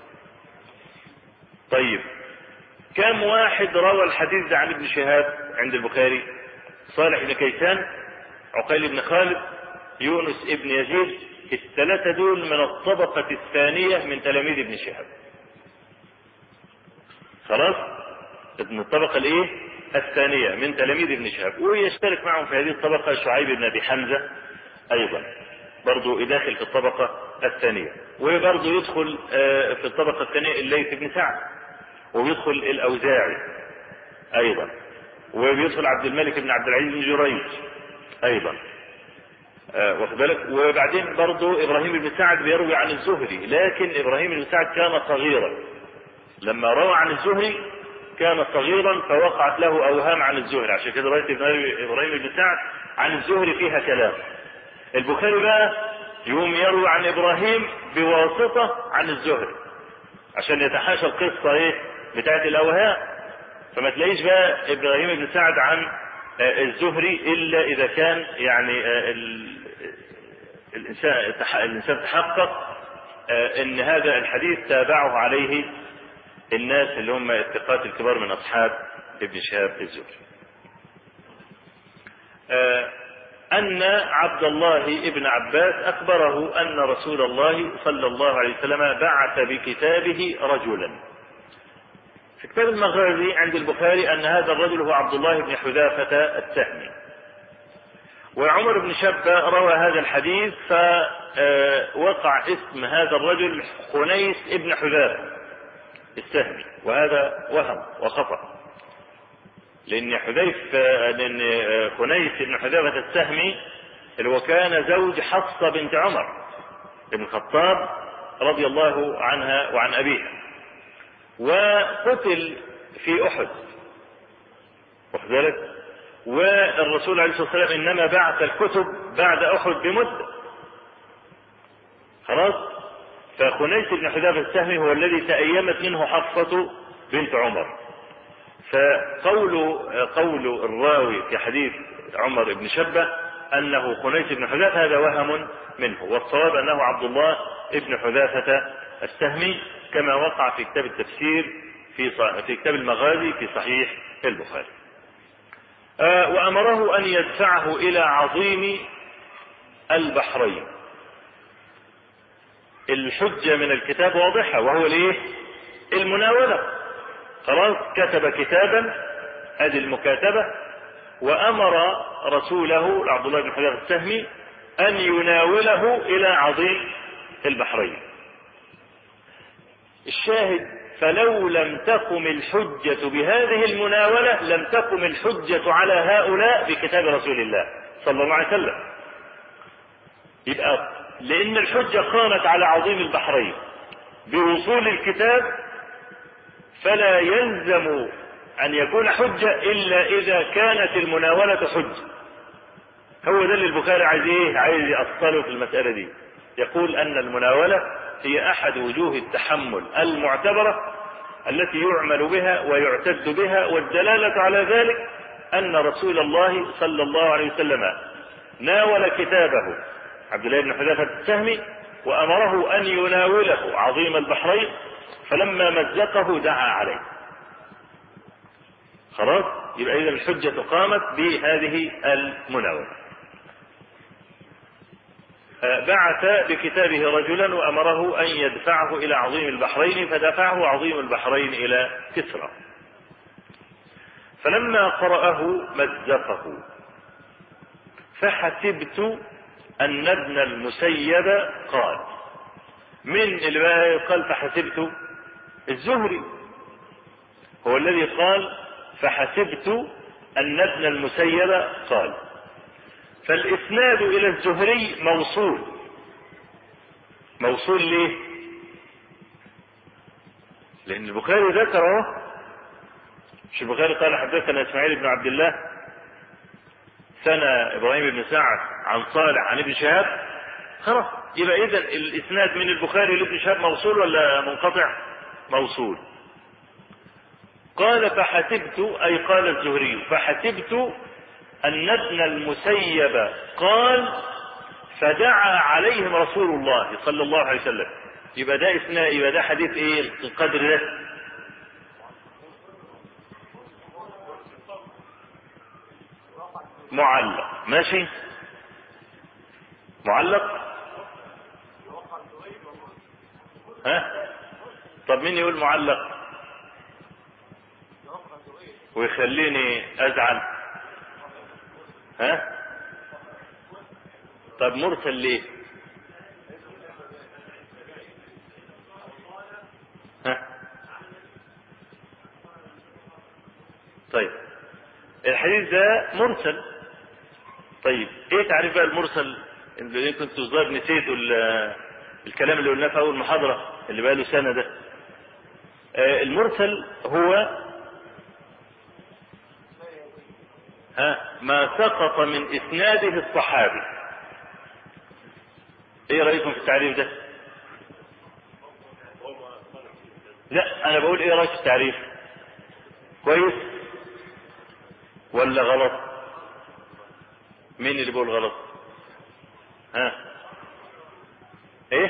طيب كم واحد روى الحديث عن ابن شهاب عند البخاري؟ صالح بن كيسان، عقيل بن خالد، يونس ابن يزيد. الثلاثة دول من الطبقة الثانية من تلاميذ ابن شهاب. خلاص، من الطبقة الايه الثانية من تلاميذ ابن شهاب. ويشترك معهم في هذه الطبقة شعيب بن ابي حمزة ايضا برضو داخل في الطبقة الثانية، وبرضو يدخل في الطبقة الثانية الليث بن سعد، ويدخل الاوزاعي ايضا، وبيدخل عبد الملك بن عبد العزيز بن جريج ايضا. واخد بالك. وبعدين برضو ابراهيم بن سعد بيروي عن الزهري، لكن ابراهيم بن سعد كان صغيرا لما روى عن الزهري، كان صغيرا فوقعت له اوهام عن الزهري، عشان كده رواية ابراهيم بن سعد عن الزهري فيها كلام. البخاري بقى يوم يروي عن ابراهيم بواسطة عن الزهري عشان يتحاشى القصة ايه بتاعت الاوهام، فما تلاقيش بقى ابراهيم بن سعد عن الزهري الا اذا كان يعني الانسان الانسان تحقق ان هذا الحديث تابعه عليه الناس اللي هم الثقات الكبار من اصحاب ابن شهاب الزهري. ان عبد الله ابن عباس اخبره ان رسول الله صلى الله عليه وسلم بعث بكتابه رجلا. في كتاب المغازي عند البخاري ان هذا الرجل هو عبد الله بن حذافة السهمي، وعمر بن شبة روى هذا الحديث فوقع اسم هذا الرجل خنيس ابن حذافة السهمي، وهذا وهم وخطأ، لان حذيف لان خنيس ابن حذافة السهمي اللي هو كان زوج حفصة بنت عمر بن الخطاب رضي الله عنها وعن ابيها، وقتل في احد. واخد بالك. والرسول عليه الصلاه والسلام انما بعث الكتب بعد احد بمده. خلاص، فخنيس بن حذافة السهمي هو الذي تأيمت منه حفصة بنت عمر. فقول قول الراوي في حديث عمر بن شبة أنه خنيس بن حذافة هذا وهم منه، والصواب أنه عبد الله بن حذافة السهمي كما وقع في كتاب التفسير في في كتاب المغازي في صحيح البخاري. آه وأمره أن يدفعه إلى عظيم البحرين. الحجة من الكتاب واضحة، وهو الايه؟ المناولة. خلاص كتب كتابا، ادي المكاتبة، وامر رسوله عبد الله بن حذافة السهمي ان يناوله الى عظيم البحرين. الشاهد فلو لم تقم الحجة بهذه المناولة لم تقم الحجة على هؤلاء بكتاب رسول الله صلى الله عليه وسلم. يبقى لان الحجة قامت على عظيم البحرين بوصول الكتاب، فلا يلزم ان يكون حجة الا اذا كانت المناولة حجة. هو ده اللي البخاري عايز ايه؟ عايز يأصله في المسألة دي. يقول ان المناولة هي احد وجوه التحمل المعتبرة التي يعمل بها ويعتد بها، والدلالة على ذلك ان رسول الله صلى الله عليه وسلم ناول كتابه عبد الله بن حذافة السهمي وامره ان يناوله عظيم البحرين، فلما مزقه دعا عليه. خلاص يبقى اذا الحجة قامت بهذه المناولة. بعث بكتابه رجلا وامره ان يدفعه الى عظيم البحرين، فدفعه عظيم البحرين الى كسرى. فلما قرأه مزقه، فحسبت ان ابن المسيب قال. من اللي بقى قال فحسبت؟ الزهري هو الذي قال فحسبت ان ابن المسيب قال. فالاسناد الى الزهري موصول. موصول ليه؟ لان البخاري ذكره. مش البخاري قال حدثنا اسماعيل بن عبد الله سنة ابراهيم بن سعد عن صالح عن ابن شهاب؟ خلاص يبقى اذا الاسناد من البخاري لابن شهاب موصول ولا منقطع؟ موصول. قال فحسبت اي قال الزهري فحسبت ان ابن المسيب قال فدعا عليهم رسول الله صلى الله عليه وسلم. يبقى ده اسناد، يبقى ده حديث ايه القدر ده؟ معلق. ماشي معلق. ها طب مين يقول معلق ويخليني ازعل؟ ها طب مرسل ليه؟ ها طيب الحديث ده مرسل. طيب ايه تعريف بقى المرسل؟ اللي كنت الظاهر نسيتوا الكلام اللي قلناه في اول محاضرة اللي بقى له سنة ده. آه المرسل هو ها ما سقط من اسناده الصحابي. ايه رأيكم في التعريف ده؟ لا انا بقول ايه رأيك في التعريف؟ كويس ولا غلط؟ مين اللي بيقول غلط؟ ها ايه؟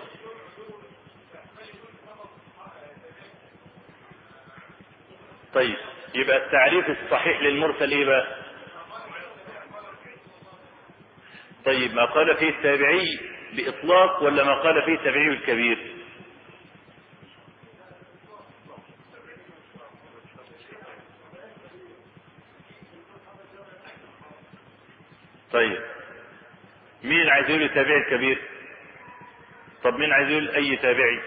طيب يبقى التعريف الصحيح للمرسل ايه بقى؟ طيب ما قال فيه التابعي بإطلاق ولا ما قال فيه التابعي الكبير؟ طيب مين عايز يقول التابعي الكبير؟ طب مين عايز يقول اي تابعي؟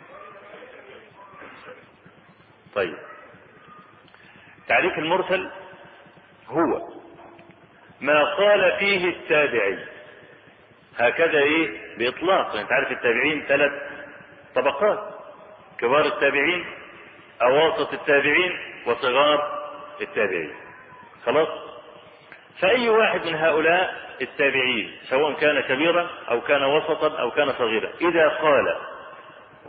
طيب تعريف المرسل هو ما قال فيه التابعي هكذا ايه باطلاق. انت عارف التابعين ثلاث طبقات: كبار التابعين، اواسط التابعين، وصغار التابعين. خلاص فاي واحد من هؤلاء التابعين سواء كان كبيرا او كان وسطا او كان صغيرا اذا قال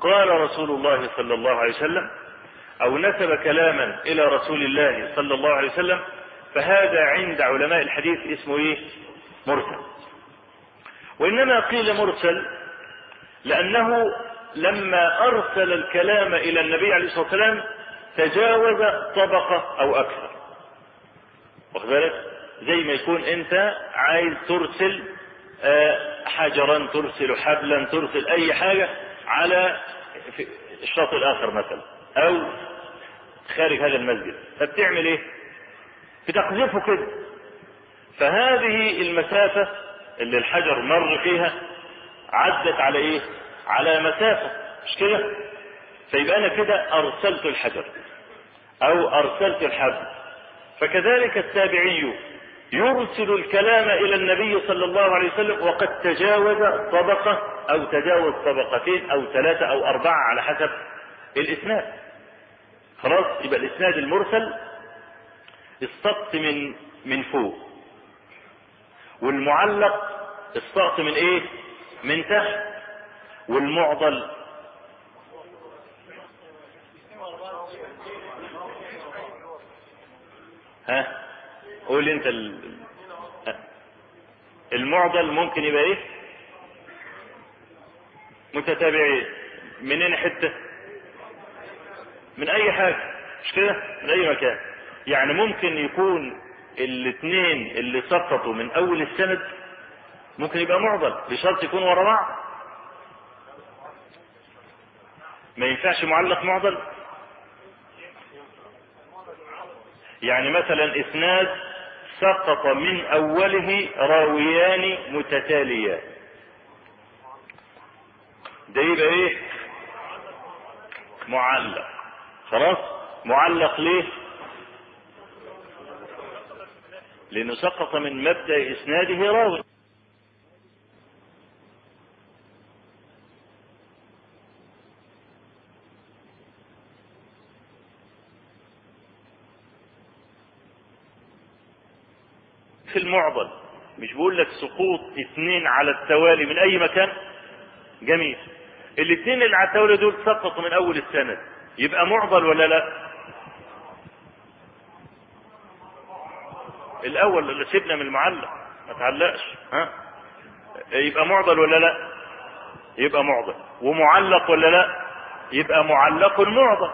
قال رسول الله صلى الله عليه وسلم أو نسب كلاما إلى رسول الله صلى الله عليه وسلم، فهذا عند علماء الحديث اسمه إيه؟ مرسل. وإنما قيل مرسل لأنه لما أرسل الكلام إلى النبي عليه الصلاة والسلام تجاوز طبقة أو أكثر. واخد بالك؟ زي ما يكون أنت عايز ترسل حجرا، ترسل حبلا، ترسل أي حاجة على الشاطئ الآخر مثلا أو خارج هذا المسجد، فبتعمل إيه؟ بتقذفه كده. فهذه المسافة اللي الحجر مر فيها عدت على إيه؟ على مسافة، مش كده؟ فيبقى أنا كده أرسلت الحجر أو أرسلت الحبل. فكذلك التابعي يرسل الكلام إلى النبي صلى الله عليه وسلم وقد تجاوز طبقة أو تجاوز طبقتين أو ثلاثة أو أربعة على حسب الإسناد. خلاص؟ يبقى الإسناد المرسل السقط من من فوق، والمعلق السقط من إيه؟ من تحت، والمعضل ها قول انت ال... المعضل ممكن يبقى ايه؟ متتابعين. منين حته؟ من اي حاجه، مش كده؟ من اي مكان. يعني ممكن يكون الاثنين اللي سقطوا من اول السند ممكن يبقى معضل بشرط يكون ورا بعض. ما ينفعش معلق معضل. يعني مثلا اسناد سقط من اوله راويان متتاليان، ده يبقى ايه؟ معلق. خلاص؟ معلق ليه؟ لانه سقط من مبدأ اسناده راوي. في المعضل مش بقول لك سقوط اثنين على التوالي من اي مكان؟ جميل. الاثنين اللي على التوالي دول سقطوا من اول السند، يبقى معضل ولا لا؟ الاول اللي سيبنا من المعلق ما تعلقش، ها؟ يبقى معضل ولا لا؟ يبقى معضل. ومعلق ولا لا؟ يبقى معلق معضل.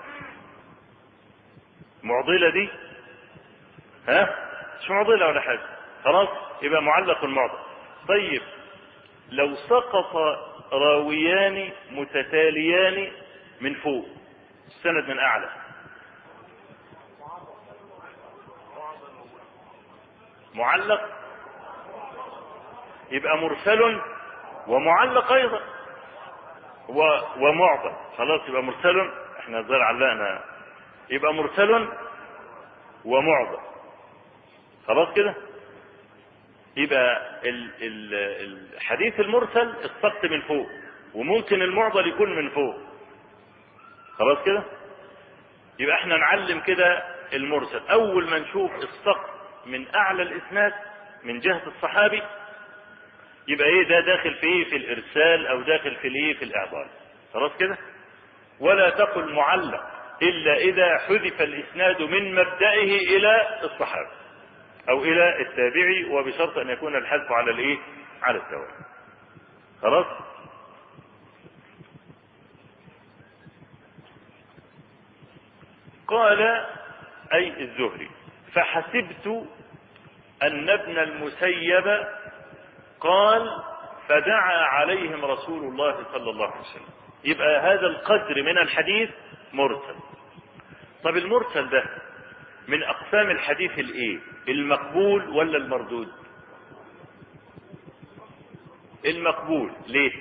معضلة دي ها مش معضلة ولا حاجة. خلاص؟ يبقى معلق معضل. طيب لو سقط راويان متتاليان من فوق السند من اعلى، معلق. يبقى مرسل ومعلق ايضا و... ومعضل. خلاص يبقى مرسل، احنا الظاهر علقنا، يبقى مرسل ومعضل. خلاص كده؟ يبقى ال... ال... الحديث المرسل السقط من فوق، وممكن المعضل يكون من فوق. خلاص كده؟ يبقى احنا نعلم كده المرسل اول ما نشوف السقط من اعلى الاسناد من جهة الصحابي، يبقى ايه ده؟ داخل في ايه؟ في الارسال او داخل في الايه؟ في الاعضال. خلاص كده؟ ولا تقل معلق الا اذا حذف الاسناد من مبدئه الى الصحابي او الى التابعي، وبشرط ان يكون الحذف على الايه؟ على التوالي. خلاص؟ قال اي الزهري: فحسبت ان ابن المسيب قال فدعا عليهم رسول الله صلى الله عليه وسلم. يبقى هذا القدر من الحديث مرسل. طب المرسل ده من اقسام الحديث الايه؟ المقبول ولا المردود؟ المقبول. ليه؟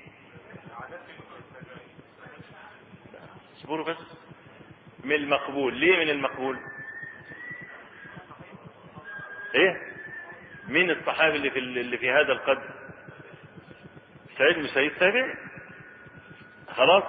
اصبروا بس. من المقبول. ليه من المقبول؟ ايه؟ مين الصحابي اللي في اللي في هذا القدر؟ سعيد بن سعيد تابعي. خلاص؟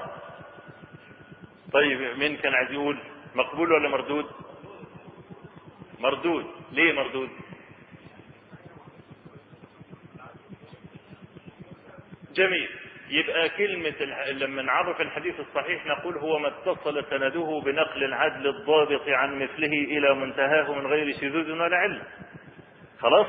طيب مين كان عايز يقول مقبول ولا مردود؟ مردود. ليه مردود؟ جميل. يبقى كلمة لما نعرف الحديث الصحيح نقول هو ما اتصل سنده بنقل العدل الضابط عن مثله إلى منتهاه من غير شذوذ ولا علة. خلاص؟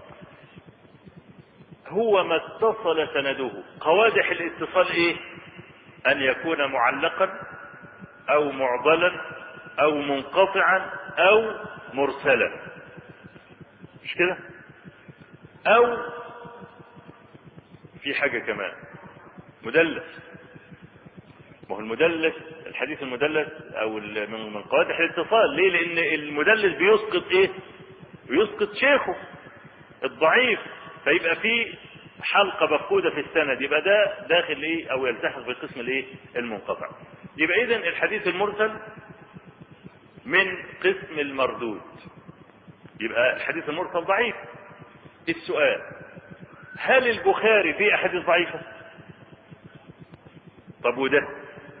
هو ما اتصل سنده. قوادح الاتصال ايه؟ ان يكون معلقا او معضلا او منقطعا او مرسلا، مش كده؟ او في حاجة كمان مدلس. ما هو المدلس، الحديث المدلس او من قوادح الاتصال ليه؟ لان المدلس بيسقط ايه؟ بيسقط شيخه الضعيف، فيبقى في حلقة مفقودة في السند، يبقى ده داخل ايه او يلتحق بقسم الايه المنقطع. يبقى اذا الحديث المرسل من قسم المردود، يبقى الحديث المرسل ضعيف. السؤال: هل البخاري فيه احاديث ضعيفة؟ طب وده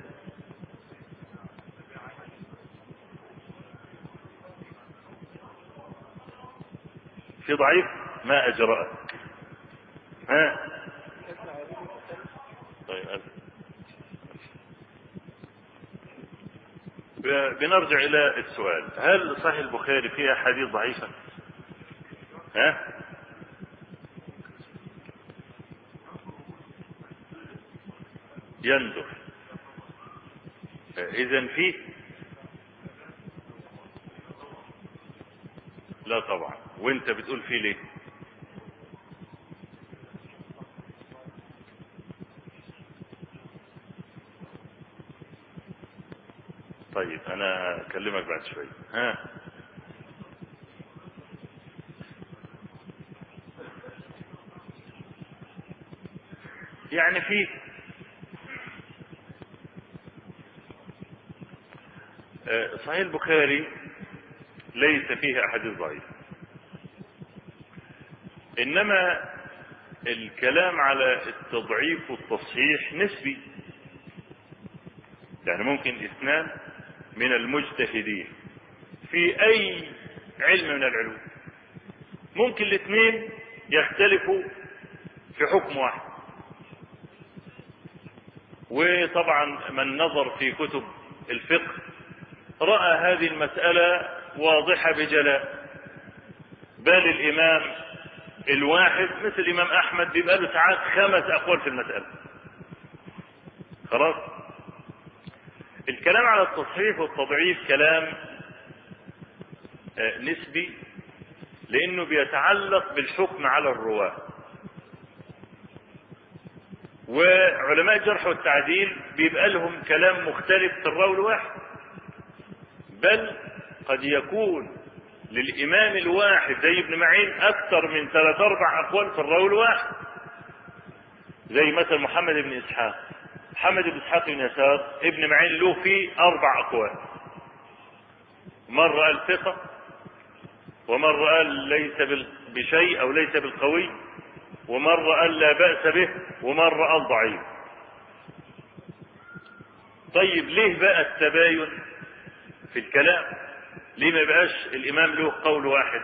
في ضعيف؟ ما اجرأه. ها طيب بنرجع الى السؤال: هل صحيح البخاري فيه احاديث ضعيفة؟ ها يندر. اذا فيه؟ لا طبعا. وانت بتقول فيه ليه؟ طيب انا اكلمك بعد شوي. ها يعني في صحيح البخاري ليس فيه احاديث ضعيفة، انما الكلام على التضعيف والتصحيح نسبي. يعني ممكن اثنان من المجتهدين في اي علم من العلوم، ممكن الاثنين يختلفوا في حكم واحد. وطبعا من نظر في كتب الفقه رأى هذه المسألة واضحة بجلاء. بل الامام الواحد مثل الامام احمد بيبقى له ساعات خمس اقوال في المسألة. خلاص؟ الكلام على التصحيح والتضعيف كلام نسبي، لانه بيتعلق بالحكم على الرواة. وعلماء الجرح والتعديل بيبقى لهم كلام مختلف في الراوي الواحد، بل قد يكون للامام الواحد زي ابن معين اكثر من ثلاث اربع اقوال في الراوي الواحد. زي مثلا محمد بن اسحاق، محمد بن اسحاق بن يسار ابن معين له فيه اربع اقوال. مرة قال ثقة، ومرة قال ليس بشيء او ليس بالقوي، ومرة قال لا بأس به، ومرة قال ضعيف. طيب ليه بقى التباين في الكلام؟ ليه ما يبقاش الامام له قول واحد؟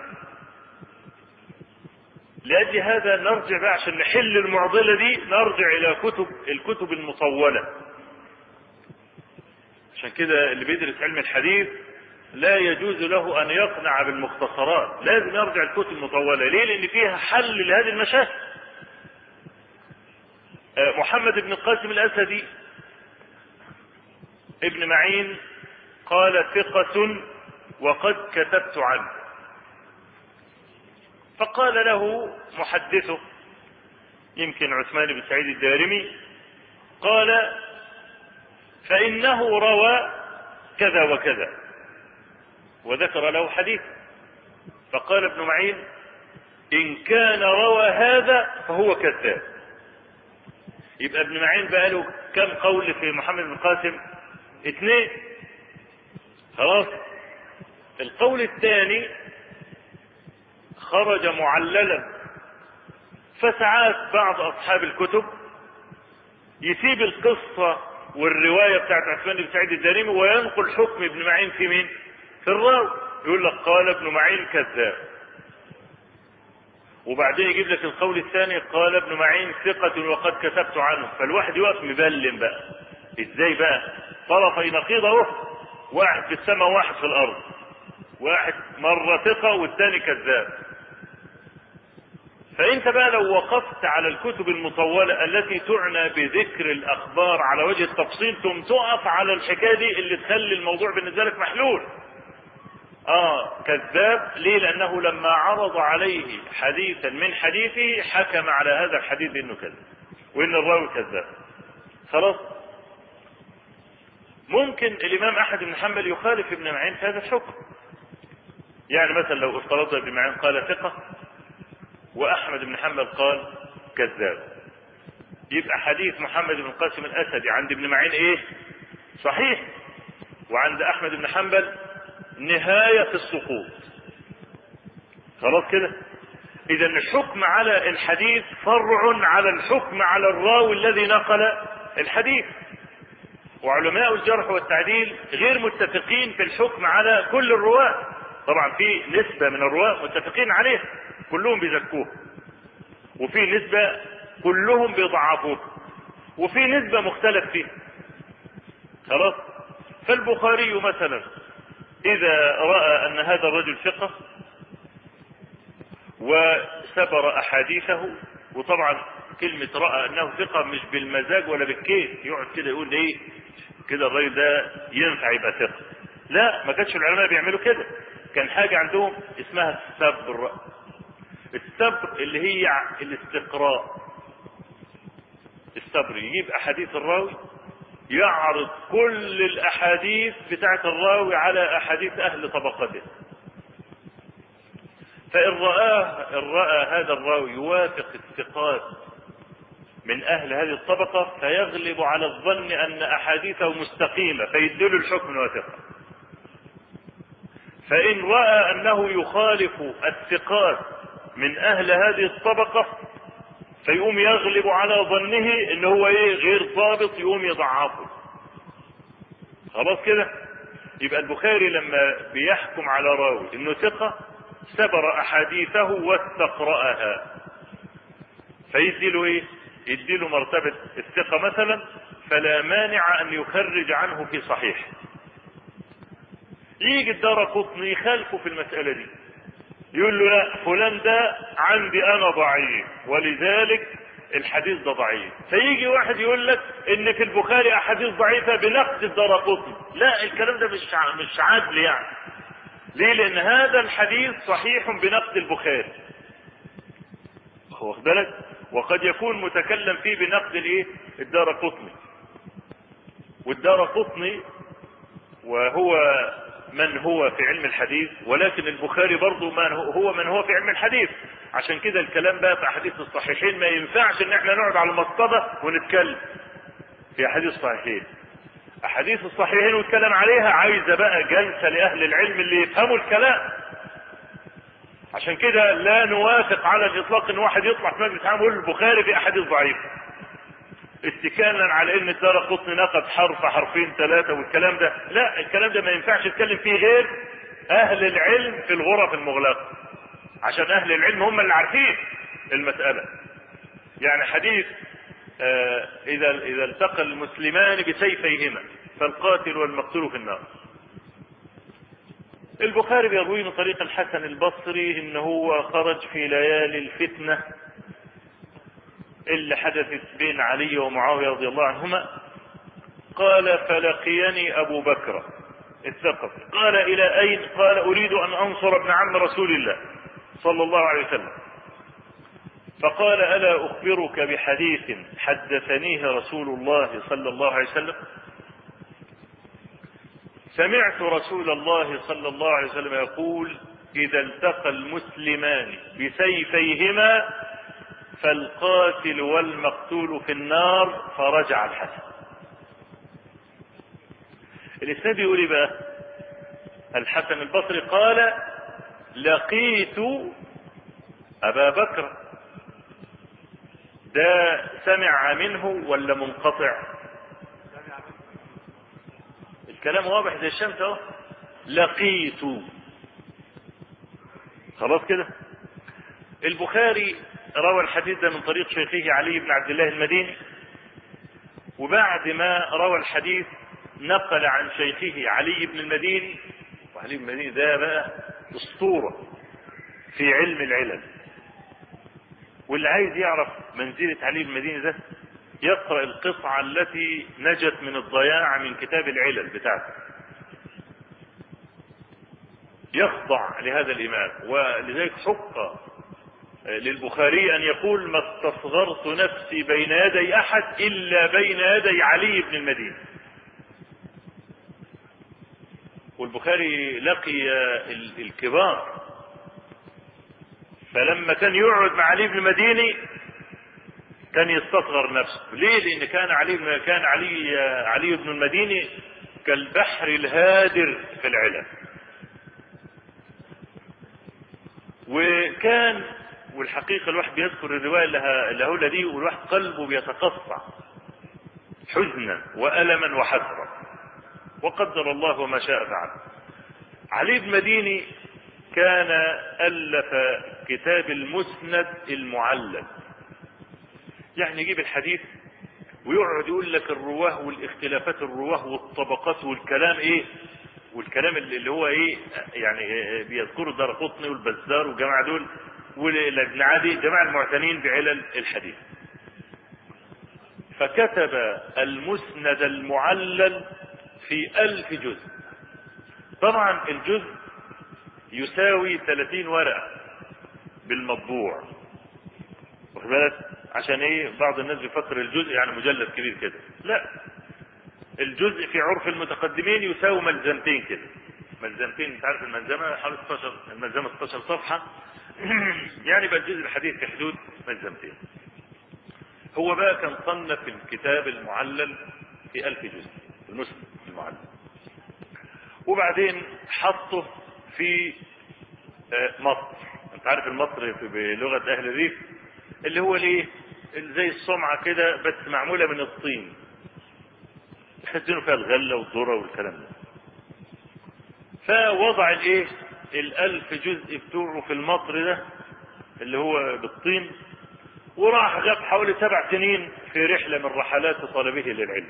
لأجل هذا نرجع بقى عشان نحل المعضلة دي، نرجع الى كتب الكتب المطولة. عشان كده اللي بيدرس علم الحديث لا يجوز له ان يقنع بالمختصرات، لازم يرجع الكتب المطولة. ليه؟ لان فيها حل لهذه المشاكل. محمد بن القاسم الاسدي ابن معين قال ثقة وقد كتبت عنه. فقال له محدثه يمكن عثمان بن سعيد الدارمي، قال فإنه روى كذا وكذا، وذكر له حديث. فقال ابن معين إن كان روى هذا فهو كذاب. يبقى ابن معين بقى له كم قول في محمد بن القاسم؟ اثنين. خلاص؟ القول الثاني خرج معللا. فساعات بعض اصحاب الكتب يسيب القصة والرواية بتاعت عثمان بن سعيد الدارمي وينقل حكم ابن معين في مين؟ في الراوي. يقول لك قال ابن معين كذاب. وبعدين يجيب لك القول الثاني قال ابن معين ثقة وقد كتبت عنه، فالواحد يقف مبلم بقى ازاي بقى طرفي نقيض اهو، واحد في السماء وواحد في الارض، واحد مرة ثقة والثاني كذاب. فانت بقى لو وقفت على الكتب المطولة التي تعنى بذكر الاخبار على وجه التفصيل ثم تقف على الحكاية دي اللي تخلي الموضوع بالنسبة لك محلول. اه كذاب ليه؟ لانه لما عرض عليه حديثا من حديثه حكم على هذا الحديث انه كذب وان الراوي كذاب. خلاص. ممكن الامام احمد بن حنبل يخالف ابن معين في هذا الحكم. يعني مثلا لو افترضنا ابن معين قال ثقة واحمد بن حنبل قال كذاب، يبقى حديث محمد بن القاسم الاسدي عند ابن معين ايه؟ صحيح، وعند احمد بن حنبل نهاية السقوط. خلاص كده. اذا الحكم على الحديث فرع على الحكم على الراوي الذي نقل الحديث، وعلماء الجرح والتعديل غير متفقين في الحكم على كل الرواة. طبعا في نسبة من الرواة متفقين عليه كلهم بيزكوه، وفي نسبة كلهم بيضعفوه، وفي نسبة مختلف فيه. خلاص. فالبخاري مثلا اذا رأى ان هذا الرجل ثقة وسبر احاديثه، وطبعا كلمة رأى انه ثقة مش بالمزاج ولا بالكيف يقعد كده يقول ايه كده الراجل ده ينفع يبقى ثقة، لا، ما كانش العلماء بيعملوا كده. كان حاجة عندهم اسمها السبر. السبر اللي هي الاستقراء. السبر يجيب احاديث الراوي، يعرض كل الاحاديث بتاعة الراوي على احاديث اهل طبقته، فان رآه ان رأى هذا الراوي يوافق الثقات من اهل هذه الطبقة فيغلب على الظن ان احاديثه مستقيمة فيدل الحكم انه ثقة. فان رأى انه يخالف الثقات من اهل هذه الطبقة فيقوم يغلب على ظنه ان هو ايه غير ضابط، يقوم يضعفه. خلاص كده. يبقى البخاري لما بيحكم على راوي انه ثقة سبر احاديثه واستقرأها، فيديله ايه؟ يديله مرتبة الثقة مثلا، فلا مانع ان يخرج عنه في صحيح. يجي الدارقطني يخالفه في المسألة دي، يقول له لا فلان ده عندي انا ضعيف ولذلك الحديث ده ضعيف. فيجي واحد يقول لك ان في البخاري احاديث ضعيفة بنقد الدارقطني، لا الكلام ده مش مش عادل يعني. ليه؟ لان هذا الحديث صحيح بنقد البخاري، واخد بالك، وقد يكون متكلم فيه بنقد الايه الدارقطني. والدارقطني وهو من هو في علم الحديث، ولكن البخاري برضه من هو من هو في علم الحديث. عشان كده الكلام بقى في احاديث الصحيحين ما ينفعش ان احنا نقعد على المصطبة ونتكلم في احاديث الصحيحين. احاديث الصحيحين والكلام عليها عايزة بقى جلسة لاهل العلم اللي يفهموا الكلام. عشان كده لا نوافق على الاطلاق ان واحد يطلع في مجلس عام يقول البخاري في احاديث ضعيفة اتكالا على ان الدارقطني نقد حرف حرفين ثلاثة والكلام ده. لا، الكلام ده ما ينفعش يتكلم فيه غير اهل العلم في الغرف المغلقة، عشان اهل العلم هم اللي عارفين المسألة. يعني حديث آه اذا اذا التقى المسلمان بسيفيهما فالقاتل والمقتول في النار، البخاري بيروي من طريق الحسن البصري ان هو خرج في ليالي الفتنة اللي حدثت بين علي ومعاوية رضي الله عنهما. قال فلقيني ابو بكر الثقفي، قال الى اين؟ قال اريد ان انصر ابن عم رسول الله صلى الله عليه وسلم. فقال الا اخبرك بحديث حدثنيه رسول الله صلى الله عليه وسلم؟ سمعت رسول الله صلى الله عليه وسلم يقول اذا التقى المسلمان بسيفيهما فالقاتل والمقتول في النار. فرجع الحسن. الاسناد يقول ايه بقى؟ الحسن البصري قال لقيت ابا بكر. ده سمع منه ولا منقطع؟ الكلام واضح زي الشمس اهو. لقيت. خلاص كده. البخاري روى الحديث ده من طريق شيخه علي بن عبد الله المديني، وبعد ما روى الحديث نقل عن شيخه علي بن المديني، وعلي بن المديني ده بقى اسطورة في علم العلل، واللي عايز يعرف منزلة علي بن المديني ده يقرأ القطعة التي نجت من الضياع من كتاب العلل بتاعته، يخضع لهذا الإمام. ولذلك حق للبخاري أن يقول: ما استصغرت نفسي بين يدي أحد إلا بين يدي علي بن المديني. والبخاري لقي الكبار، فلما كان يقعد مع علي بن المديني كان يستصغر نفسه. ليه؟ لأن كان علي كان علي علي بن المديني كالبحر الهادر في العلم، وكان والحقيقة الواحد بيذكر الرواية اللي هقولها دي والواحد قلبه بيتقطع حزنا وألما وحسرة، وقدر الله وما شاء فعل. علي بن المديني كان ألف كتاب المسند المعلل، يعني يجيب الحديث ويقعد يقول لك الرواه والاختلافات الرواه والطبقات والكلام ايه والكلام اللي هو ايه يعني بيذكروا الدارقطني والبزار والجماعه دول والابن عدي، جماعه المعتنين بعلل الحديث. فكتب المسند المعلل في ألف جزء. طبعا الجزء يساوي ثلاثين ورقة بالمطبوع، واخد بالك؟ عشان ايه؟ بعض الناس بيفكر الجزء يعني مجلد كبير كده، لا، الجزء في عرف المتقدمين يساوي ملزمتين كده، ملزمتين. انت عارف الملزمه حوالي ستاشر، الملزمه ستاشر صفحه يعني بقى الجزء الحديث في حدود ملزمتين. هو بقى كان صنف الكتاب المعلل في ألف جزء، المسند المعلل، وبعدين حطه في مصر. انت عارف المصر بلغه اهل الريف اللي هو ليه زي الصمعه كده بس معموله من الطين، يخزنوا فيها الغله والذره والكلام ده. فوضع الايه الالف جزء بتوعه في المطر ده اللي هو بالطين، وراح غاب حوالي سبع سنين في رحله من رحلات طلبه للعلم.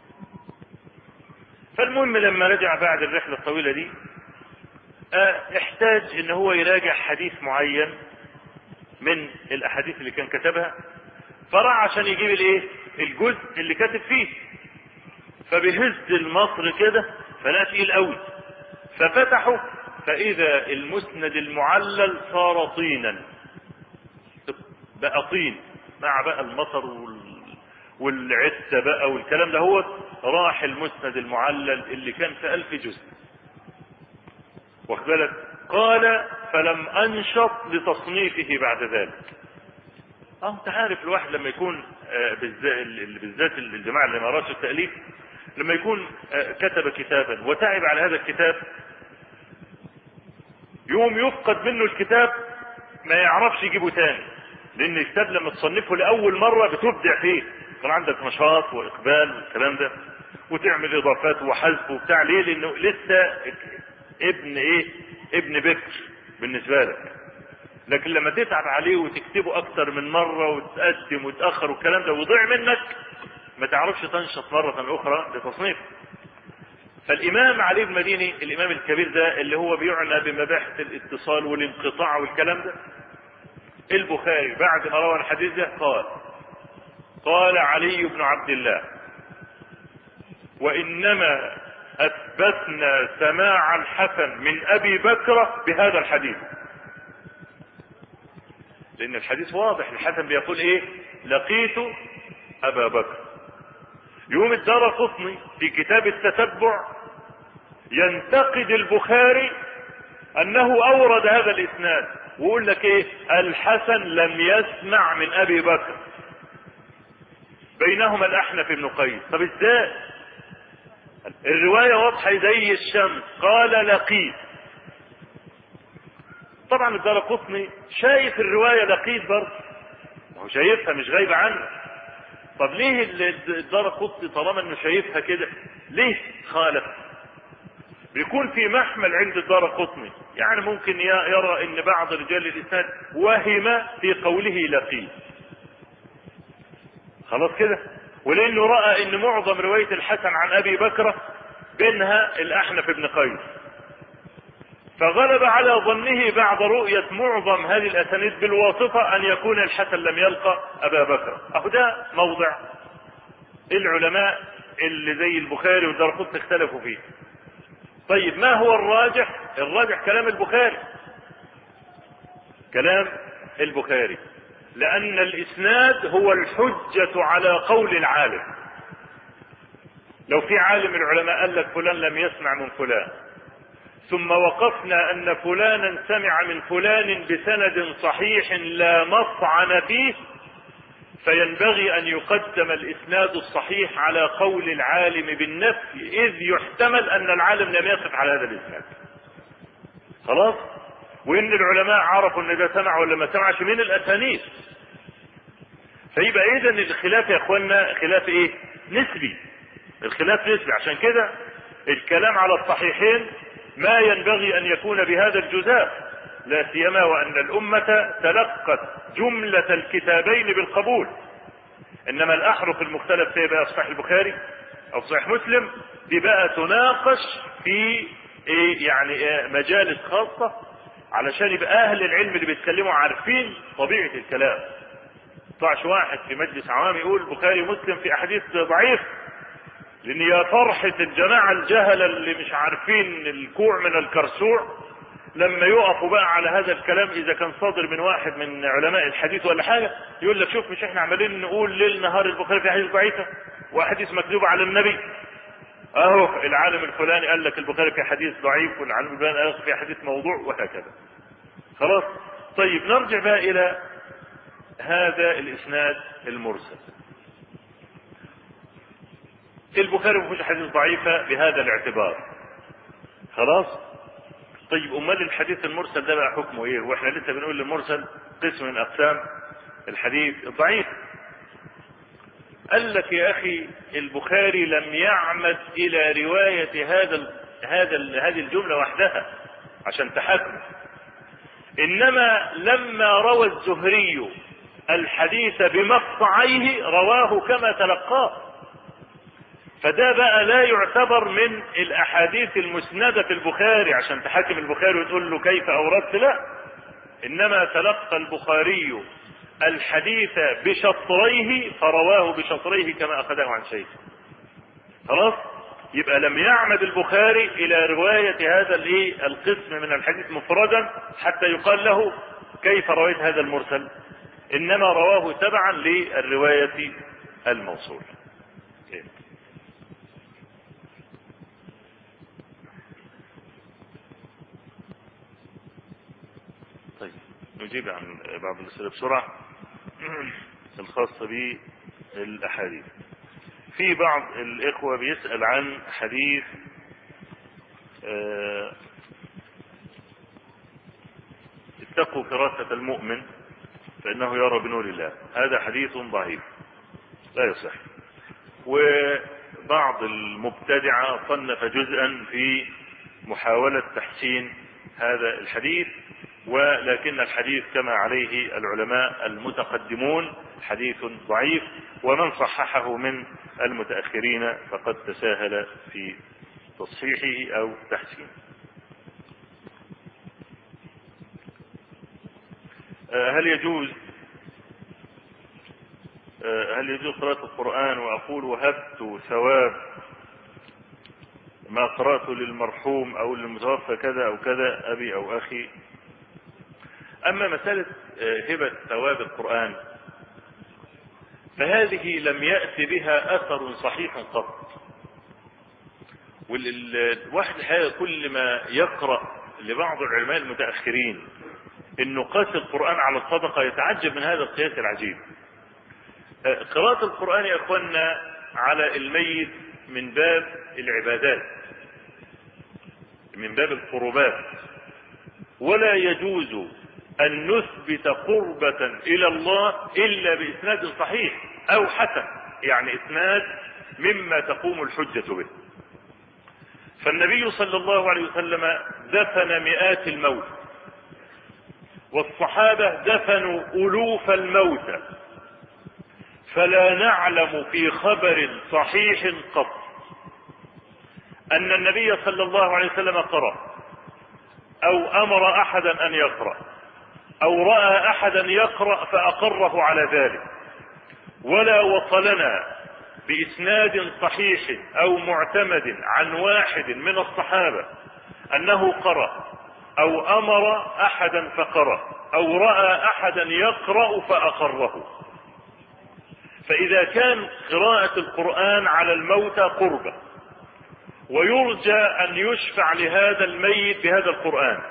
فالمهم لما رجع بعد الرحله الطويله دي اه احتاج ان هو يراجع حديث معين من الاحاديث اللي كان كتبها، فراح عشان يجيب الايه الجزء اللي كاتب فيه، فبيهز المصر كده فلا تقيل قوي، ففتحه فاذا المسند المعلل صار طينا، بقى طين مع بقى المطر وال... والعسه بقى والكلام ده. هو راح المسند المعلل اللي كان في ألف جزء، واخد بالك؟ قال: فلم انشط لتصنيفه بعد ذلك. اه انت عارف الواحد لما يكون آه بالذات الجماعه اللي ما راسوا التاليف، لما يكون آه كتب كتابا وتعب على هذا الكتاب، يوم يفقد منه الكتاب ما يعرفش يجيبه تاني، لان الكتاب لما تصنفه لاول مره بتبدع فيه، كان عندك نشاط واقبال والكلام ده، وتعمل اضافات وحذف وبتاع. ليه؟ لانه لسه ابن ايه ابن بكر بالنسبه لك. لكن لما تتعب عليه وتكتبه اكتر من مره وتقدم وتاخر والكلام ده وضيع منك، ما تعرفش تنشط مره اخرى لتصنيفه. فالامام علي بن المديني الامام الكبير ده اللي هو بيعنى بمباحث الاتصال والانقطاع والكلام ده، البخاري بعد ما روى الحديث ده قال: قال علي بن عبد الله: وانما اثبتنا سماع الحسن من ابي بكر بهذا الحديث. لان الحديث واضح، الحسن بيقول ايه؟ لقيت ابا بكر. يوم الدارقطني في كتاب التتبع ينتقد البخاري انه اورد هذا الاسناد ويقول لك ايه؟ الحسن لم يسمع من ابي بكر، بينهما الاحنف بن قيس. طب ازاي؟ الروايه واضحه زي الشمس، قال لقيت. طبعا الدارقطني شايف الروايه لقيت برضه، هو شايفها مش غايبه عنه. طب ليه الدارقطني طالما انه شايفها كده ليه خالف؟ بيكون في محمل عند الدارقطني، يعني ممكن يرى ان بعض رجال الاسناد وهم في قوله لقي، خلاص كده، ولانه راى ان معظم روايه الحسن عن ابي بكر بينها الاحنف بن قيس، فغلب على ظنه بعد رؤيه معظم هذه الاسانيد بالواسطه ان يكون الحسن لم يلقى ابا بكر. اهو ده موضع العلماء اللي زي البخاري والدارقطني اختلفوا فيه. طيب ما هو الراجح؟ الراجح كلام البخاري، كلام البخاري، لان الاسناد هو الحجة على قول العالم. لو في عالم العلماء قال لك فلان لم يسمع من فلان، ثم وقفنا ان فلانا سمع من فلان بسند صحيح لا مطعن فيه، فينبغي ان يقدم الاسناد الصحيح على قول العالم بالنفي، اذ يحتمل ان العالم لم يقف على هذا الاسناد. خلاص؟ وان العلماء عرفوا ان ده سمع ولا ما سمعش من الاسانيد. فيبقى اذا الخلاف يا اخوانا خلاف ايه؟ نسبي. الخلاف نسبي، عشان كده الكلام على الصحيحين ما ينبغي ان يكون بهذا الجزاء، لا سيما وان الامة تلقت جملة الكتابين بالقبول. انما الاحرف المختلف فيها بقى صحيح البخاري او صحيح مسلم، دي بقى تناقش في ايه يعني إيه مجالس خاصة، علشان يبقى اهل العلم اللي بيتكلموا عارفين طبيعة الكلام. طلعش واحد في مجلس عوام يقول البخاري ومسلم في احاديث ضعيف، لان يا فرحة الجماعة الجهلة اللي مش عارفين الكوع من الكرسوع لما يقفوا بقى على هذا الكلام، اذا كان صادر من واحد من علماء الحديث ولا حاجة، يقول لك شوف مش احنا عمالين نقول ليل نهار البخاري في احاديث ضعيفة واحاديث مكذوبة على النبي، اهو العالم الفلاني قال لك البخاري في حديث ضعيف، والعالم الفلاني قال لك في حديث موضوع، وهكذا. خلاص؟ طيب نرجع بقى الى هذا الاسناد المرسل. البخاري ما فيهوش حديث ضعيفة بهذا الاعتبار. خلاص؟ طيب امال الحديث المرسل ده بقى حكمه ايه؟ واحنا لسه بنقول المرسل قسم من اقسام الحديث الضعيف. قال لك يا اخي البخاري لم يعمد الى رواية هذا ال هذا ال هذه الجملة وحدها عشان تحكم، انما لما روى الزهري الحديث بمقطعيه رواه كما تلقاه، فده بقى لا يعتبر من الاحاديث المسندة في البخاري عشان تحكم البخاري وتقول له كيف اوردت، لا، انما تلقى البخاري الحديث بشطريه فرواه بشطريه كما اخذه عن شيخه. خلاص؟ يبقى لم يعمد البخاري الى رواية هذا الايه القسم من الحديث مفردا حتى يقال له كيف رويت هذا المرسل، انما رواه تبعا للرواية الموصول. طيب نجيب عن بعض الأسئلة بسرعة الخاصة بالأحاديث. في بعض الإخوة بيسأل عن حديث اه اتقوا فراسة المؤمن فإنه يرى بنور الله. هذا حديث ضعيف لا يصح، وبعض المبتدعة صنف جزءا في محاولة تحسين هذا الحديث، ولكن الحديث كما عليه العلماء المتقدمون حديث ضعيف، ومن صححه من المتأخرين فقد تساهل في تصحيحه أو تحسينه. هل يجوز هل يجوز قراءة القرآن وأقول وهبت ثواب ما قرأته للمرحوم أو للمتوفى كذا أو كذا أبي أو أخي؟ أما مسألة هبة ثواب القرآن فهذه لم يأتي بها أثر صحيح قط، والواحد الحقيقة كل ما يقرأ لبعض العلماء المتأخرين إنه قاس القرآن على الصدقة يتعجب من هذا القياس العجيب. قراءة القرآن يا أخوانا على الميت من باب العبادات، من باب القربات، ولا يجوز أن نثبت قربة إلى الله إلا بإسناد صحيح أو حسن، يعني إسناد مما تقوم الحجة به. فالنبي صلى الله عليه وسلم دفن مئات الموت، والصحابة دفنوا ألوف الموتى، فلا نعلم في خبر صحيح قط أن النبي صلى الله عليه وسلم قرأ أو أمر أحدا أن يقرأ أو رأى أحدا يقرأ فأقره على ذلك، ولا وصلنا بإسناد صحيح أو معتمد عن واحد من الصحابة أنه قرأ أو أمر أحدا فقرأ أو رأى أحدا يقرأ فأقره. فإذا كان قراءة القرآن على الموتى قربة، ويرجى أن يشفع لهذا الميت بهذا القرآن،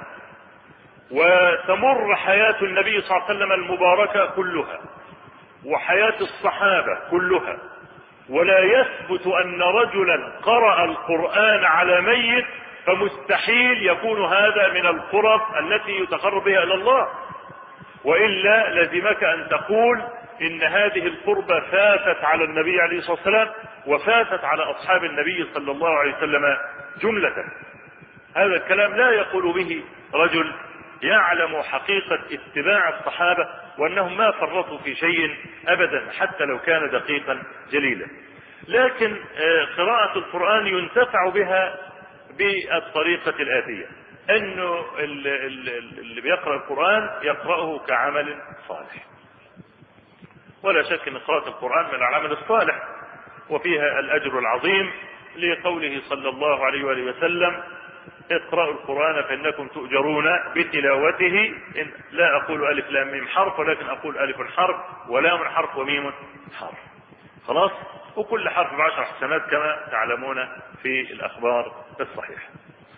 وتمر حياة النبي صلى الله عليه وسلم المباركة كلها وحياة الصحابة كلها ولا يثبت أن رجلا قرأ القرآن على ميت، فمستحيل يكون هذا من القرب التي يتقرب بها إلى الله، وإلا لزمك أن تقول إن هذه القربة فاتت على النبي عليه الصلاة والسلام وفاتت على أصحاب النبي صلى الله عليه وسلم جملة. هذا الكلام لا يقول به رجل يعلم حقيقة اتباع الصحابة وأنهم ما فرطوا في شيء أبدا حتى لو كان دقيقا جليلا. لكن قراءة القرآن ينتفع بها بالطريقة الآتية، أنه اللي بيقرأ القرآن يقرأه كعمل صالح، ولا شك أن قراءة القرآن من العمل الصالح وفيها الأجر العظيم، لقوله صلى الله عليه وآله وسلم: اقرأوا القرآن فإنكم تؤجرون بتلاوته. إن لا أقول ألف لام ميم حرف، ولكن أقول ألف حرف ولام حرف وميم حرف. خلاص، وكل حرف بعشر حسنات كما تعلمون في الأخبار الصحيحة.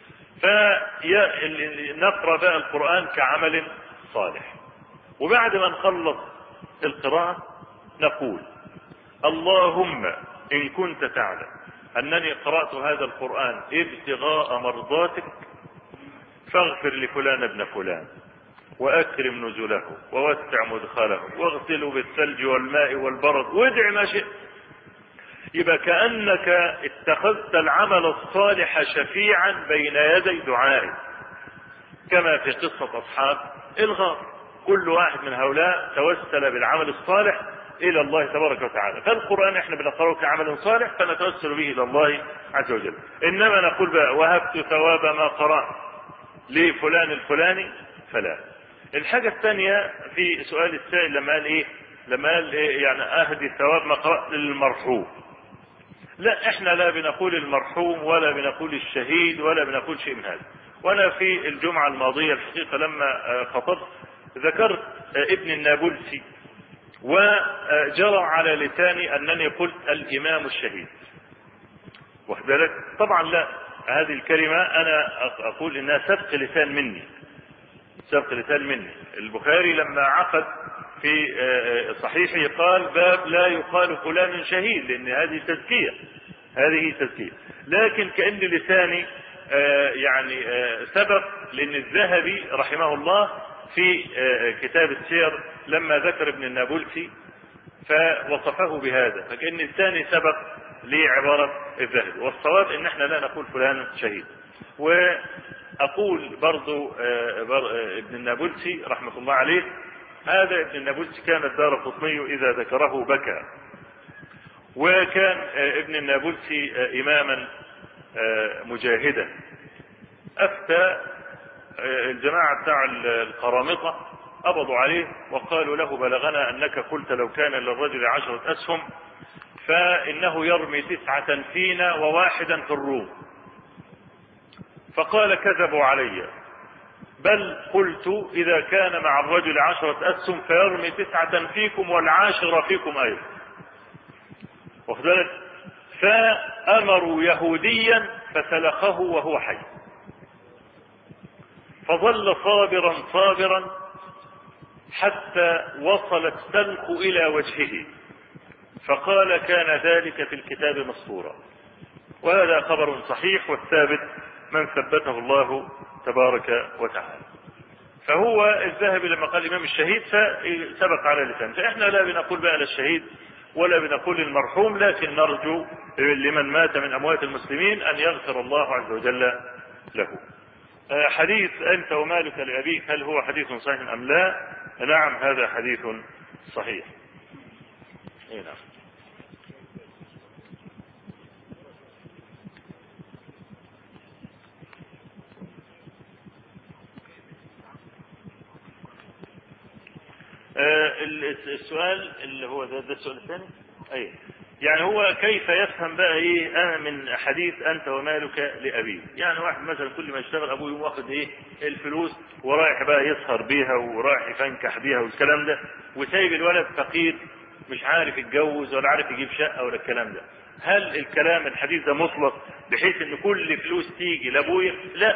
فنقرأ بقى القرآن كعمل صالح، وبعد ما نخلص القراءة نقول: اللهم إن كنت تعلم أنني قرأت هذا القرآن ابتغاء مرضاتك فاغفر لفلان ابن فلان وأكرم نزله ووسع مدخله واغسله بالثلج والماء والبرد وادع ما شئت. يبقى كأنك اتخذت العمل الصالح شفيعا بين يدي دعائك، كما في قصة أصحاب الغار، كل واحد من هؤلاء توسل بالعمل الصالح إلى الله تبارك وتعالى. فالقرآن احنا بنقرأه كعمل صالح فنتوسل به إلى الله عز وجل. إنما نقول بقى: وهبت ثواب ما قرأت لفلان الفلاني فلا. الحاجة الثانية في سؤال السائل لما قال إيه لما قال إيه يعني أهدي ثواب ما قرأت للمرحوم. لا، احنا لا بنقول المرحوم ولا بنقول الشهيد ولا بنقول شيء من هذا. وانا في الجمعة الماضية الحقيقة لما خطبت ذكرت ابن النابلسي، وجرى على لساني أنني قلت الإمام الشهيد، واخد بالك؟ طبعا لا، هذه الكلمة أنا أقول إنها سبق لسان مني، سبق لسان مني. البخاري لما عقد في صحيحه قال: باب لا يقال فلان شهيد، لأن هذه تزكية، هذه تزكية. لكن كأن لساني يعني سبق، لأن الذهبي رحمه الله في كتاب السير لما ذكر ابن النابلسي فوصفه بهذا، فكأن لساني سبق لعبارة الذهبي. والصواب ان احنا لا نقول فلان شهيد. واقول برضو ابن النابلسي رحمة الله عليه، هذا ابن النابلسي كان الدارقطني اذا ذكره بكى، وكان ابن النابلسي اماما مجاهدا. افتى الجماعة بتاع القرامطة قبضوا عليه وقالوا له: بلغنا انك قلت لو كان للرجل عشرة اسهم فانه يرمي تسعة فينا وواحدا في الروم. فقال: كذبوا علي، بل قلت اذا كان مع الرجل عشرة اسهم فيرمي تسعة فيكم والعاشرة فيكم ايضا. واخد بالك؟ فامروا يهوديا فسلخه وهو حي، فظل صابرا صابرا حتى وصل السلخ الى وجهه، فقال: كان ذلك في الكتاب مسطورا. وهذا خبر صحيح، والثابت من ثبته الله تبارك وتعالى. فهو الذهبي لما قال الامام الشهيد فسبق على لسان. فاحنا لا بنقول بقى للشهيد ولا بنقول المرحوم، لكن نرجو لمن مات من أموات المسلمين أن يغفر الله عز وجل له. حديث أنت ومالك لأبيك هل هو حديث صحيح أم لا؟ نعم هذا حديث صحيح. إيه نعم. السؤال اللي هو ده, ده السؤال الثاني. أي يعني هو كيف يفهم بقى ايه انا من حديث انت ومالك لابيه؟ يعني واحد مثلا كل ما يشتغل ابوه يقوم واخد ايه الفلوس ورايح بقى يسهر بيها ورايح يفنكح بيها والكلام ده، وسايب الولد فقير مش عارف يتجوز ولا عارف يجيب شقه ولا الكلام ده. هل الكلام الحديث ده مطلق بحيث ان كل فلوس تيجي لابويا؟ لا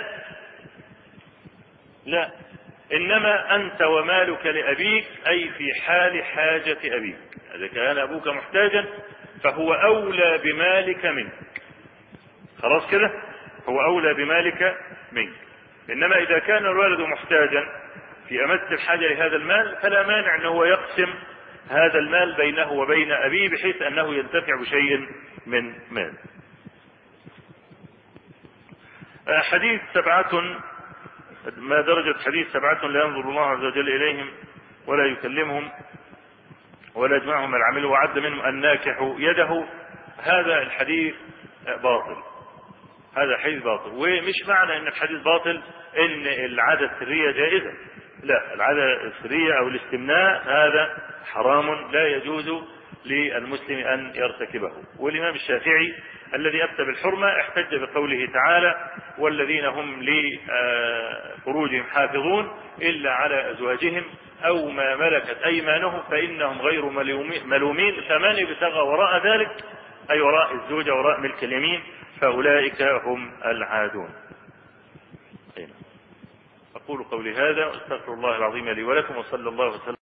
لا، انما انت ومالك لابيك اي في حال حاجه ابيك. اذا كان ابوك محتاجا فهو اولى بمالك منك، خلاص كده، هو اولى بمالك منك. انما اذا كان الولد محتاجا في امس الحاجه لهذا المال فلا مانع ان هو يقسم هذا المال بينه وبين ابيه بحيث انه ينتفع بشيء من مال. حديث سبعة، ما درجة حديث سبعة لا ينظر الله عز وجل إليهم ولا يكلمهم ولا يجمعهم العمل وعد منهم الناكح يده، هذا الحديث باطل، هذا حديث باطل. ومش معنى ان الحديث باطل ان العادة السرية جائزة، لا، العادة السرية او الاستمناء هذا حرام لا يجوز للمسلم ان يرتكبه. والامام الشافعي الذي افتى بالحرمة احتج بقوله تعالى والذين هم لفروجهم حافظون الا على ازواجهم او ما ملكت ايمانهم فانهم غير ملومين، فمن ابتغى وراء ذلك اي وراء الزوجة وراء ملك اليمين فاولئك هم العادون. اقول قولي هذا واستغفر الله العظيم لي ولكم، وصلى الله وسلم